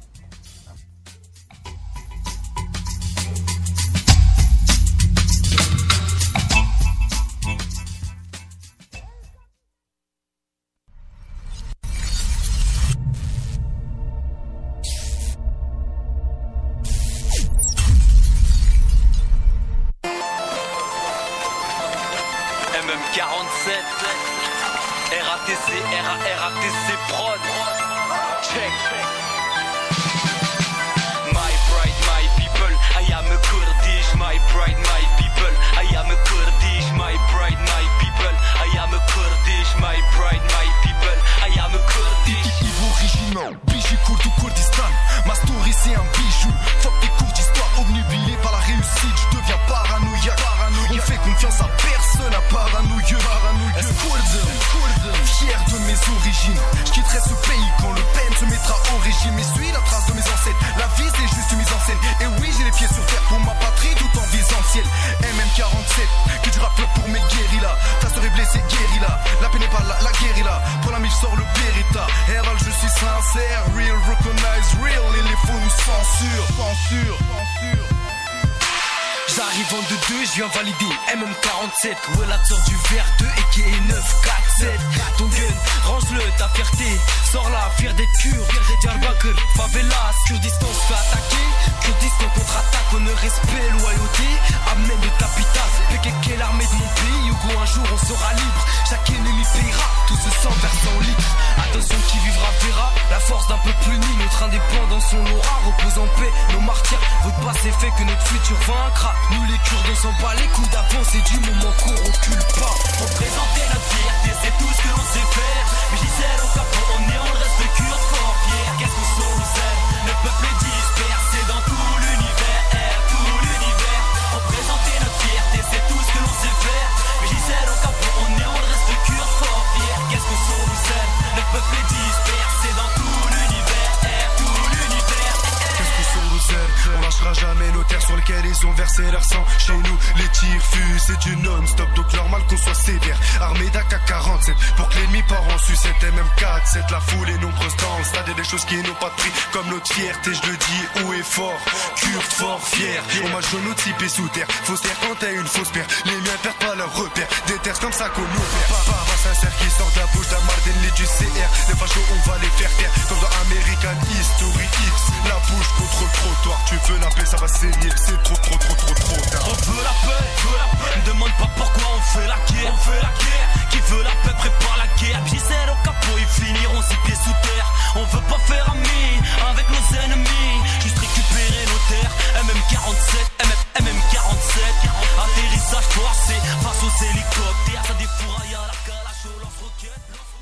RATC Prod. Check. My pride, my people, I am a Kurdish, my pride. d'origine. Je quitterai ce pays quand le pen se mettra au régime. Et suis la trace de mes ancêtres. La vie c'est juste une mise en scène. Et oui j'ai les pieds sur terre pour ma patrie tout en visant le ciel. MM47, que du rap pur pour mes guérillas. Ta sœur est blessée, guérilla. La peine est pas la guérilla. Pour la mif sort le Beretta. Herald je suis sincère, real, recognize real. Et les faux nous censurent, censure. J'arrive en 2-2, je viens valider MM47. Ouais la sort du verre 2 et qui est 9-4-7. Ton gun, range-le, ta fierté. Sors là, fier d'être cure. Diyarbakir, favelas, Kurdistan se fait attaquer. Kurdistan contre-attaque, honneur, respect, loyauté. Amène de capital, PKK l'armée de mon pays. Hugo un jour on sera libre. Chaque ennemi payera, tout se sent versant libre. Attention qui vivra verra. La force d'un peuple uni, notre indépendance son aura. Repose en paix, nos martyrs. Votre passé fait que notre futur vaincra. Nous les Kurdes on s'en bat les coups d'avance. C'est du moment qu'on recule pas. Représenter notre fierté, c'est tout ce que l'on sait faire. Mais j'y sais au capot, on est, on reste Kurdes fort fiers. Qu'est-ce qu'on sont nous aime, le peuple est dispersé dans tout l'univers, tout l'univers. Représenter notre fierté, c'est tout ce que l'on sait faire. Mais j'y sais au capot, on est, on reste Kurdes fort fiers. Qu'est-ce qu'on sont nous aime, le peuple est dispersé dans tout l'univers, tout l'univers. Qu'est-ce que sont nos ailes? On lâchera jamais nos terres sur lesquelles ils ont versé leur sang. Chez nous, les tirs fusent, c'est du non-stop. Donc normal qu'on soit sévère. Armée d'AK-47 pour que l'ennemi part en sucette. MM4-7, la foule est nombreuse dans le stade. Et des choses qui n'ont pas de prix, comme notre fierté. Je le dis haut et fort, Kurde fort, fier. On m'a jaune au type et sous terre. Fausse terre quand t'as une fausse paire. Les miens perdent pas leur repère. Des terres comme ça qu'on nous perd. Pas sincère qui sort de la bouche d'un Marden, les du CR. Les fachos, on va les faire taire. Comme dans American History X. La bouche contre le trottoir. Tu veux la paix, ça va saigner. C'est trop tard. On veut la paix, ne demande pas pourquoi on fait la guerre. Qui veut la paix prépare la guerre. J'y sais au capot, ils finiront 6 pieds sous terre. On veut pas faire ami avec nos ennemis. Juste récupérer nos terres. MM47, MM47. Atterrissage forcé face aux hélicoptères. Ça défouraille à la calache au lance-roquette.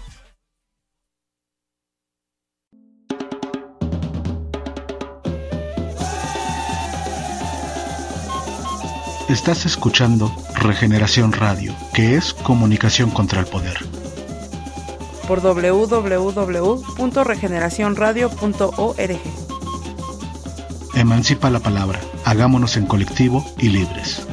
Estás escuchando Regeneración Radio, que es comunicación contra el poder. Por www.regeneracionradio.org. Emancipa la palabra, hagámonos en colectivo y libres.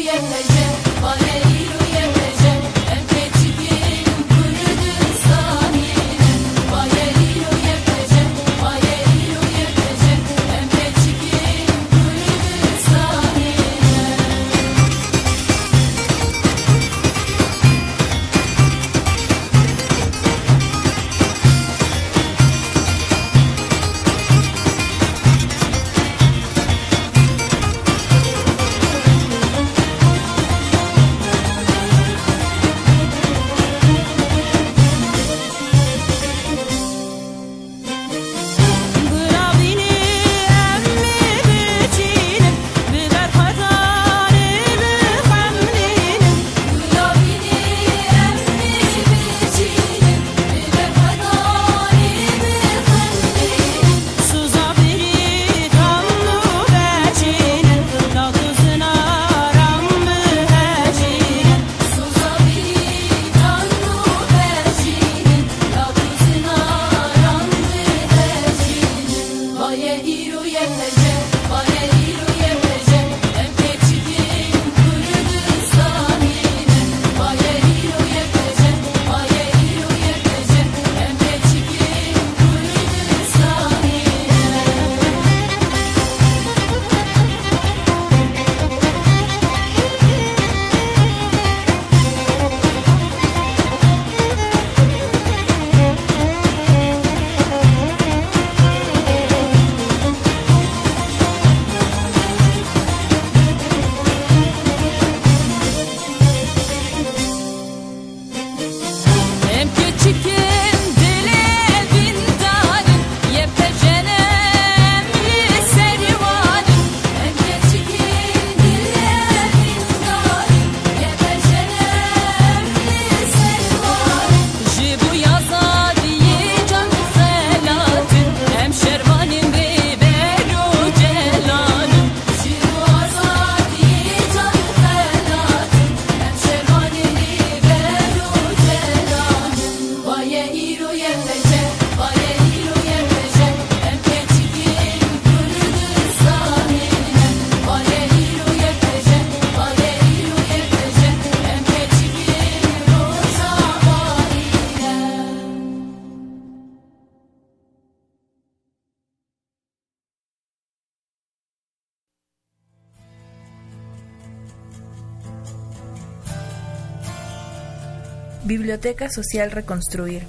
Biblioteca Social Reconstruir.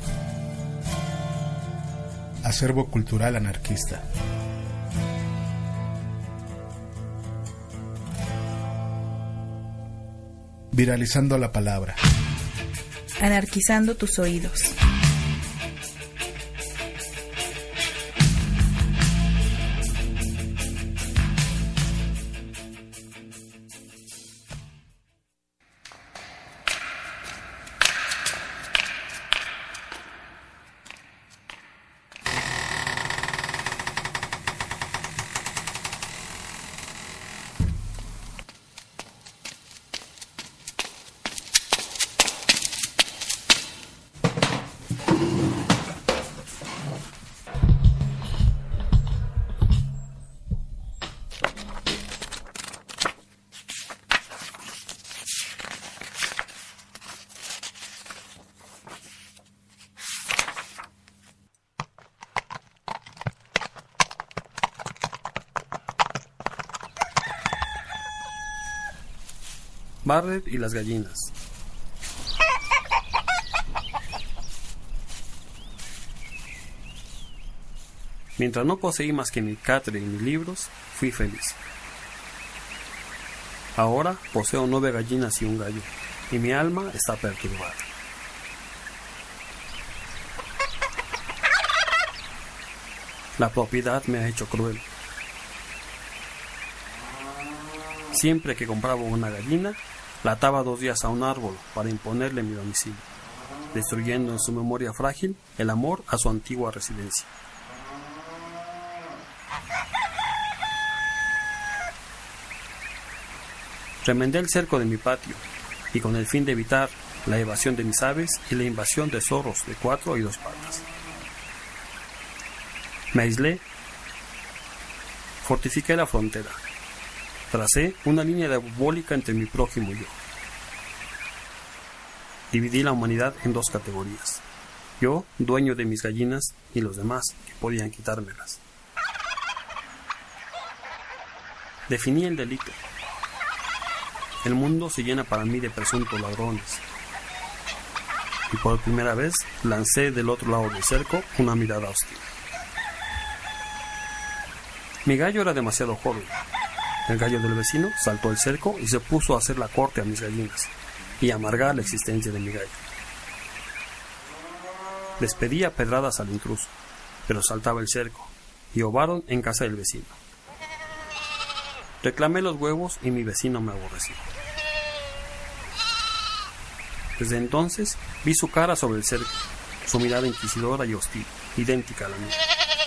Acervo cultural anarquista. Viralizando la palabra. Anarquizando tus oídos. Barret y las gallinas. Mientras no poseí más que mi catre y mis libros, fui feliz. Ahora poseo 9 gallinas y un gallo, y mi alma está perturbada. La propiedad me ha hecho cruel. Siempre que compraba una gallina, la ataba 2 días a un árbol para imponerle mi domicilio, destruyendo en su memoria frágil el amor a su antigua residencia. Remendé el cerco de mi patio, y con el fin de evitar la evasión de mis aves y la invasión de zorros de 4 y 2 patas. Me aislé, fortifiqué la frontera, Tracé una línea diabólica entre mi prójimo y yo. Dividí la humanidad en dos categorías. Yo, dueño de mis gallinas, y los demás, que podían quitármelas. Definí el delito. El mundo se llena para mí de presuntos ladrones. Y por primera vez lancé del otro lado del cerco una mirada hostil. Mi gallo era demasiado joven. El gallo del vecino saltó el cerco y se puso a hacer la corte a mis gallinas y amargar la existencia de mi gallo. Les pedía pedradas al intruso, pero saltaba el cerco y ovaron en casa del vecino. Reclamé los huevos y mi vecino me aborreció. Desde entonces vi su cara sobre el cerco, su mirada inquisidora y hostil, idéntica a la mía.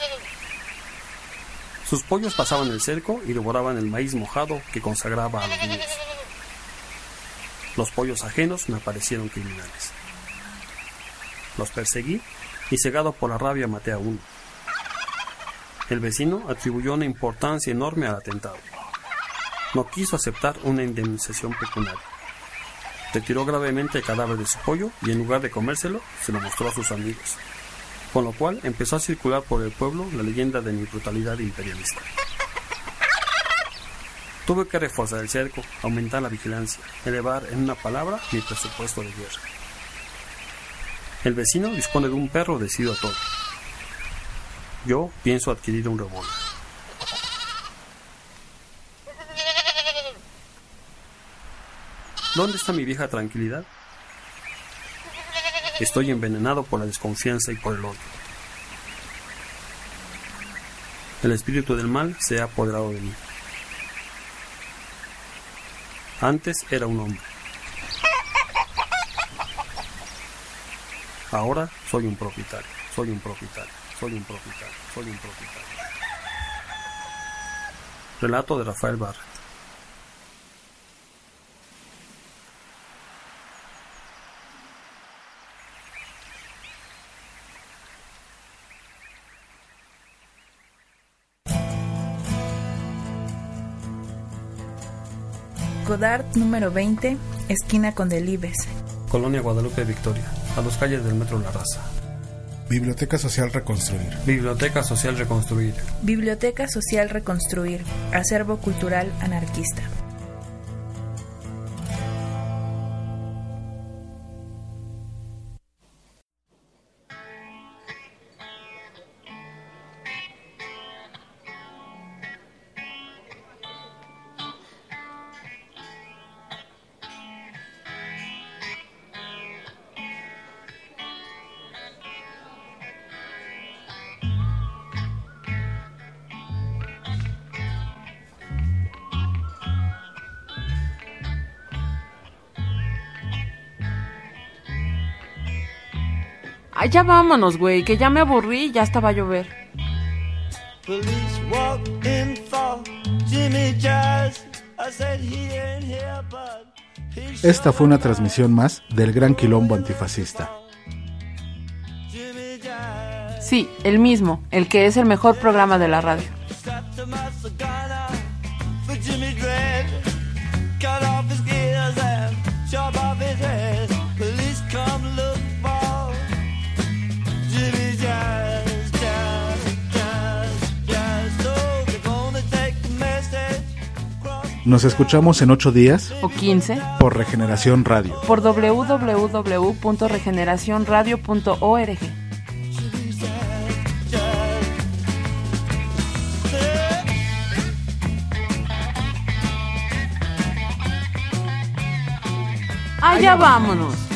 Sus pollos pasaban el cerco y devoraban el maíz mojado que consagraba a los míos. Los pollos ajenos me parecieron criminales. Los perseguí y, cegado por la rabia, maté a uno. El vecino atribuyó una importancia enorme al atentado. No quiso aceptar una indemnización pecuniaria. Retiró gravemente el cadáver de su pollo y, en lugar de comérselo, se lo mostró a sus amigos, con lo cual empezó a circular por el pueblo la leyenda de mi brutalidad imperialista. Tuve que reforzar el cerco, aumentar la vigilancia, elevar, en una palabra, mi presupuesto de guerra. El vecino dispone de un perro decidido a todo. Yo pienso adquirir un revólver. ¿Dónde está mi vieja tranquilidad? Estoy envenenado por la desconfianza y por el odio. El espíritu del mal se ha apoderado de mí. Antes era un hombre. Ahora soy un propietario, soy un propietario, soy un propietario, soy un propietario. Relato de Rafael Barrett. Godard número 20, esquina con Delibes. Colonia Guadalupe, Victoria, a 2 calles del Metro La Raza. Biblioteca Social Reconstruir. Biblioteca Social Reconstruir. Biblioteca Social Reconstruir, acervo cultural anarquista. Ay, ya vámonos, güey, que ya me aburrí y ya hasta va a llover. Esta fue una transmisión más del Gran Quilombo Antifascista. Sí, el mismo, el que es el mejor programa de la radio. Nos escuchamos en 8 días o 15 por Regeneración Radio. Por www.regeneracionradio.org. Allá vámonos.